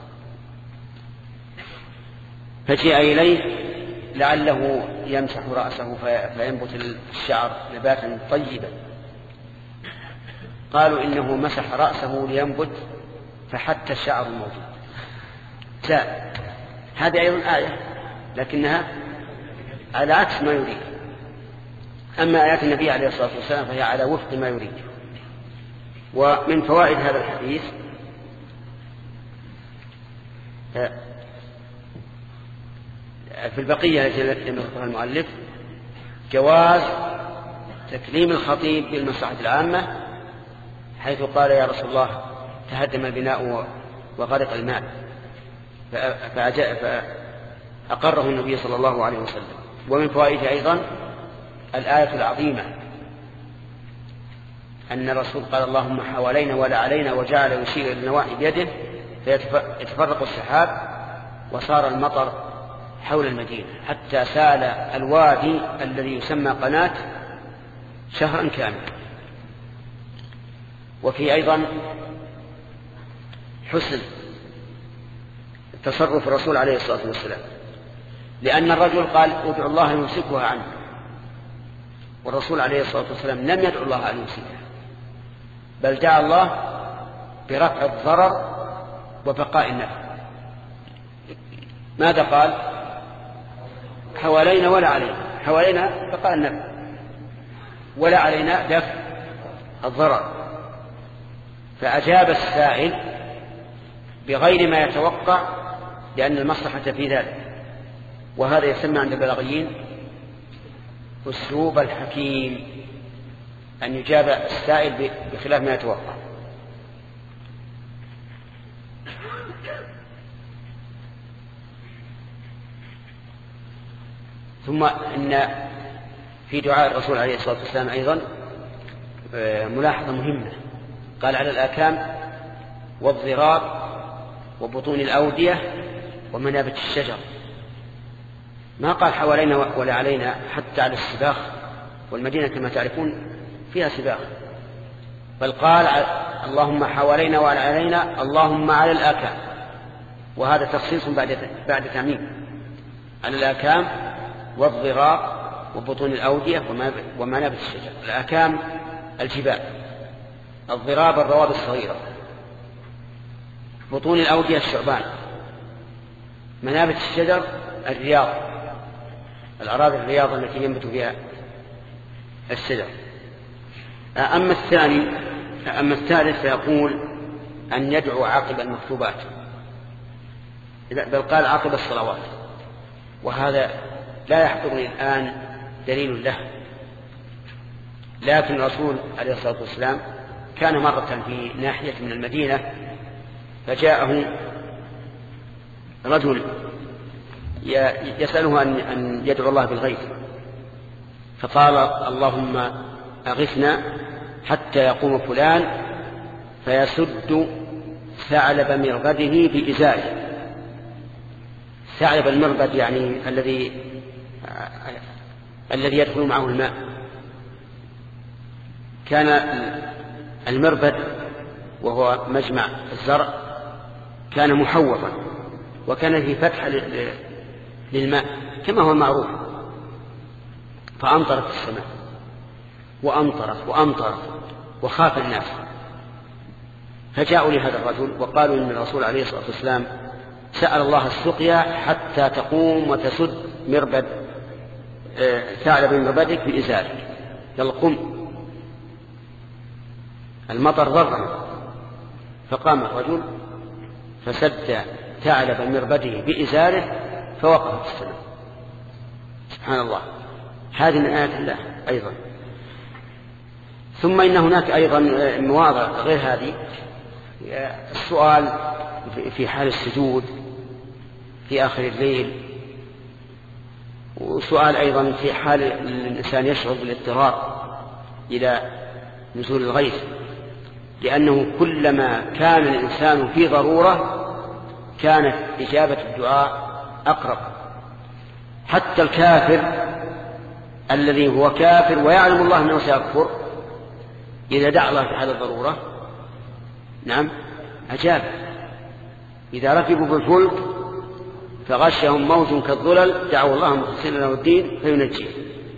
Speaker 1: فجاء إليه لعله يمسح رأسه فينبت الشعر نباتا طيبا، قالوا إنه مسح رأسه لينبت فحتى الشعر الموجود. لا، هذه أيضا آية لكنها على عكس ما يريد. أما آيات النبي عليه الصلاة والسلام فهي على وفق ما يريد. ومن فوائد هذا الحديث في البقية التي ذكرها المؤلف جواز تكليم الخطيب بالمصلحة العامة، حيث قال يا رسول الله تهدم البناء وغرق الماء، فأقره النبي صلى الله عليه وسلم. ومن فوائده أيضا الآية العظيمة أن الرسول قال اللهم حوالينا ولا علينا، وجعل يشير إلى النواحي بيده فيتفرق السحاب وصار المطر حول المدينة حتى سال الوادي الذي يسمى قناة شهرا كاملا. وفي أيضا حسن تصرف الرسول عليه الصلاة والسلام، لأن الرجل قال ادعو الله يمسكها عنه، والرسول عليه الصلاة والسلام لم يدعو الله أن يمسكها، بل دعا الله برفع الضرر وبقاء النفع. ماذا قال؟ حوالينا ولا علينا، حوالينا بقاء النفع ولا علينا دفع الضرر. فأجاب السائل بغير ما يتوقع لأن المصلحة في ذلك، وهذا يسمى عند البلاغيين أسلوب الحكيم، أن يجاب السائل بخلاف ما يتوقع. ثم إن في دعاء الرسول عليه الصلاة والسلام أيضا ملاحظة مهمة، قال على الآكام والضراب وبطون الأودية ومنابت الشجر، ما قال حوالينا ولا علينا، حتى على السباخ، والمدينة كما تعرفون فيها سباخ، بل قال اللهم حوالينا ولا علينا، اللهم على الآكام، وهذا تخصيص بعد بعد تعميم، على الآكام والضراب وبطون الأودية ومنابت الشجر. الآكام الجبال، الضراب الروابط الصغيرة، بطون الأودية الشعبان، منابت الشجر الرياض، الأراضي الرياض التي ينبت فيها الشجر. أما الثاني أما الثالث فيقول أن يدعو عقب المكتوبات، بل قال عقب الصلوات، وهذا لا يحضرني الآن دليل له، لكن الرسول عليه الصلاة والسلام كان مرة في ناحية من المدينة، فجاءه رجل يسأله أن يدعو الله بالغيث، فقال اللهم أغثنا حتى يقوم فلان فيسد ثعلب مربده بإزاره. ثعلب المربد يعني الذي الذي يدخل معه الماء. كان المربد وهو مجمع الزرع كان محوطا، وكان فيه فتحة للماء كما هو معروف، فأمطرت السماء وأمطرت وأمطرت وخاف الناس، فجاءوا لهذا الرجل وقالوا إن الرسول عليه الصلاة والسلام سأل الله السقيا حتى تقوم وتسد مربد ثعلب مربدك بإزارك، يلا قم، المطر ضرر. فقام الرجل فسد ثعلب مربده بإزاره فوقفت السماء. سبحان الله، هذه من آيات الله أيضا. ثم إن هناك أيضا مواضع غير هذه، السؤال في حال السجود في آخر الليل، وسؤال أيضا في حال الإنسان يشعر بالاضطرار إلى نزول الغيث، لأنه كلما كان الإنسان في ضرورة كانت إجابة الدعاء أقرب. حتى الكافر الذي هو كافر ويعلم الله أنه سيكفر إذا دعا الله في حال الضرورة نعم أجاب. إذا ركبوا بالفلك فغشهم موج كالظلل دعوا الله مخلصين له الدين فينجيه.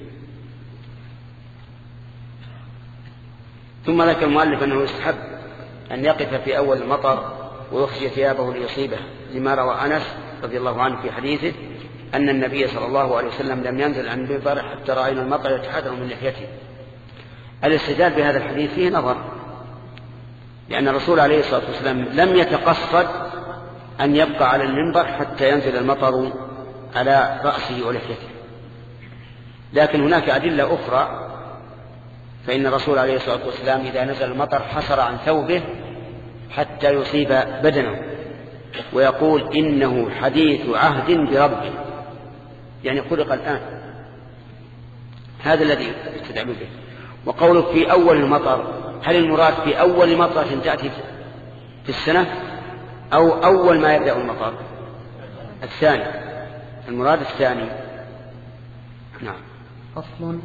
Speaker 1: ثم ذكر المؤلف أنه يستحب أن يقف في أول المطر ويخشي ثيابه ليصيبه، لما روى أنس رضي الله عنه في حديثه أن النبي صلى الله عليه وسلم لم ينزل عن المنبر حتى رأينا المطر يتحدر من لحيته. الاستدلال بهذا الحديث فيه نظر، لأن الرسول عليه الصلاة والسلام لم يتقصد أن يبقى على المنبر حتى ينزل المطر على رأسه ولحيته. لكن هناك أدلة أخرى، فإن الرسول عليه الصلاة والسلام إذا نزل المطر حصر عن ثوبه حتى يصيب بدنه، ويقول إنه حديث عهد بربه، يعني خلق الآن. هذا الذي يستدعى به. وقوله في أول المطر، هل المراد في أول مطرة تأتي في السنة أو أول ما يبدأ المطر؟ الثاني، المراد الثاني. نعم.
Speaker 2: فصل.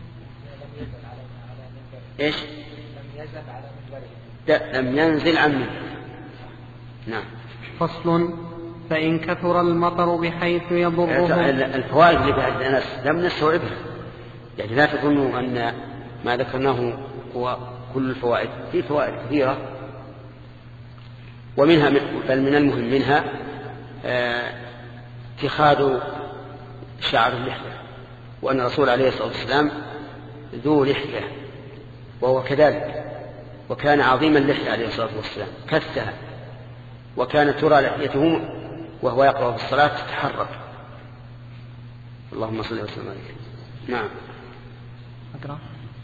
Speaker 1: إيش؟ لم ينزل عن منه. نعم.
Speaker 2: فصل. فإن كثر المطر بحيث يضره.
Speaker 1: الفوائد اللي بعد الناس لم نستوعبها، يعني لا تظنوا أن ما ذكرناه هو كل الفوائد، في فوائد كثيرة، ومنها بل من المهم منها اتخاذ شعر اللحية، وأن الرسول عليه الصلاة والسلام ذو لحية وهو كذلك، وكان عظيم اللحية عليه الصلاة والسلام كثها، وكانت ترى لحيته وهو يقرأ في الصلاة تتحرك. اللهم صل وسلم عليه. نعم.
Speaker 2: أقرأ.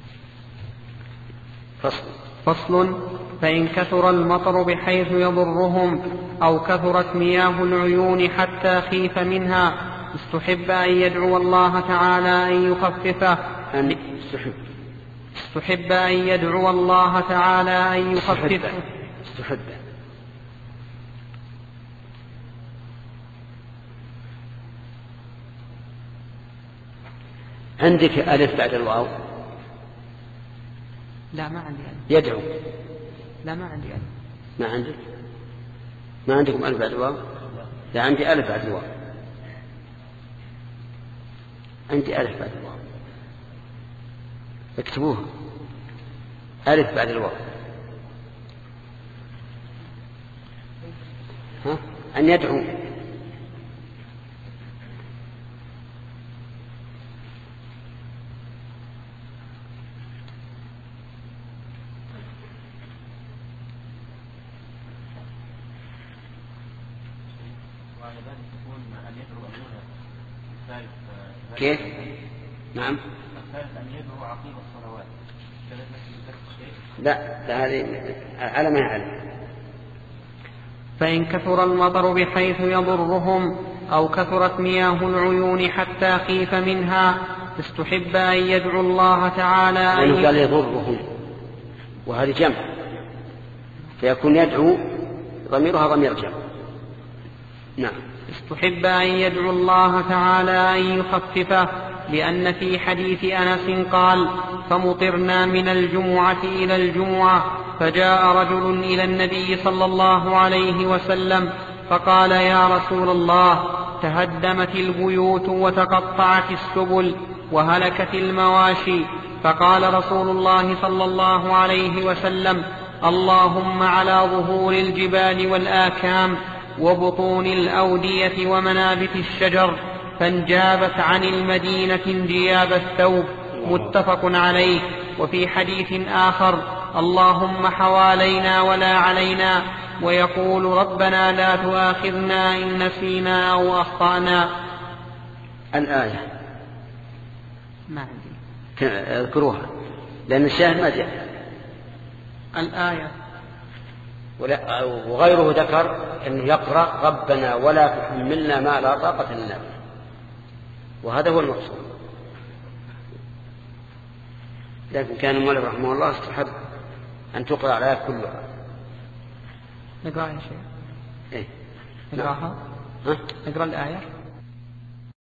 Speaker 1: فصل.
Speaker 2: فصل. فإن كثر المطر بحيث يضرهم أو كثرت مياه العيون حتى خيف منها استحب أن يدعو الله تعالى أن يخففه.
Speaker 1: أن استحب
Speaker 2: استحب أن يدعو الله تعالى أن يخفف.
Speaker 1: استحب. عندك ألف بعد الواو؟
Speaker 2: لا ما عندي ألف.
Speaker 1: يدعو؟
Speaker 2: لا ما عندي ألف.
Speaker 1: ما عندك؟ ما عندكم ألف بعد الواو؟ لا عندي ألف بعد الواو. عندي ألف بعد الواو. اكتبوها، ألف بعد الواو. ها؟ أن يدعو. كيف؟ نعم.
Speaker 7: أن يدعو عقيم الصلوات.
Speaker 1: لا لا هذه على ما يعلم.
Speaker 2: فإن كثر المطر بحيث يضرهم أو كثرت مياه العيون حتى خيف منها استحب أن يدعو الله تعالى أن
Speaker 1: يعني قال يضرهم، وهذه جمع، فيكون يدعو ضميرها ضمير جمع. نعم.
Speaker 2: استحب أن يدعو الله تعالى أن يخففه، لأن في حديث أنس قال: فمطرنا من الجمعة إلى الجمعة، فجاء رجل إلى النبي صلى الله عليه وسلم فقال: يا رسول الله، تهدمت البيوت وتقطعت السبل وهلكت المواشي. فقال رسول الله صلى الله عليه وسلم: اللهم على ظهور الجبال والآكام وبطون الأودية ومنابت الشجر، فانجابت عن المدينة انجياب الثوب. متفق عليه. وفي حديث آخر: اللهم حوالينا ولا علينا، ويقول: ربنا لا تؤاخذنا إن نسينا أو أخطأنا.
Speaker 1: الآية
Speaker 2: ما عندي.
Speaker 1: اذكروها لأن الشاهد ما جاء.
Speaker 2: الآية
Speaker 1: وغيره ذكر أنه يقرأ: ربنا ولا تحملنا ما لا طاقة لنا به، وهذا هو المقصود. لكن كان المؤلف رحمه الله استحب أن تقرأ الآيات كلها.
Speaker 2: نقرأ يا شيخ.
Speaker 1: إيه؟
Speaker 2: نقرأها.
Speaker 1: ها؟
Speaker 2: نقرأ الآية.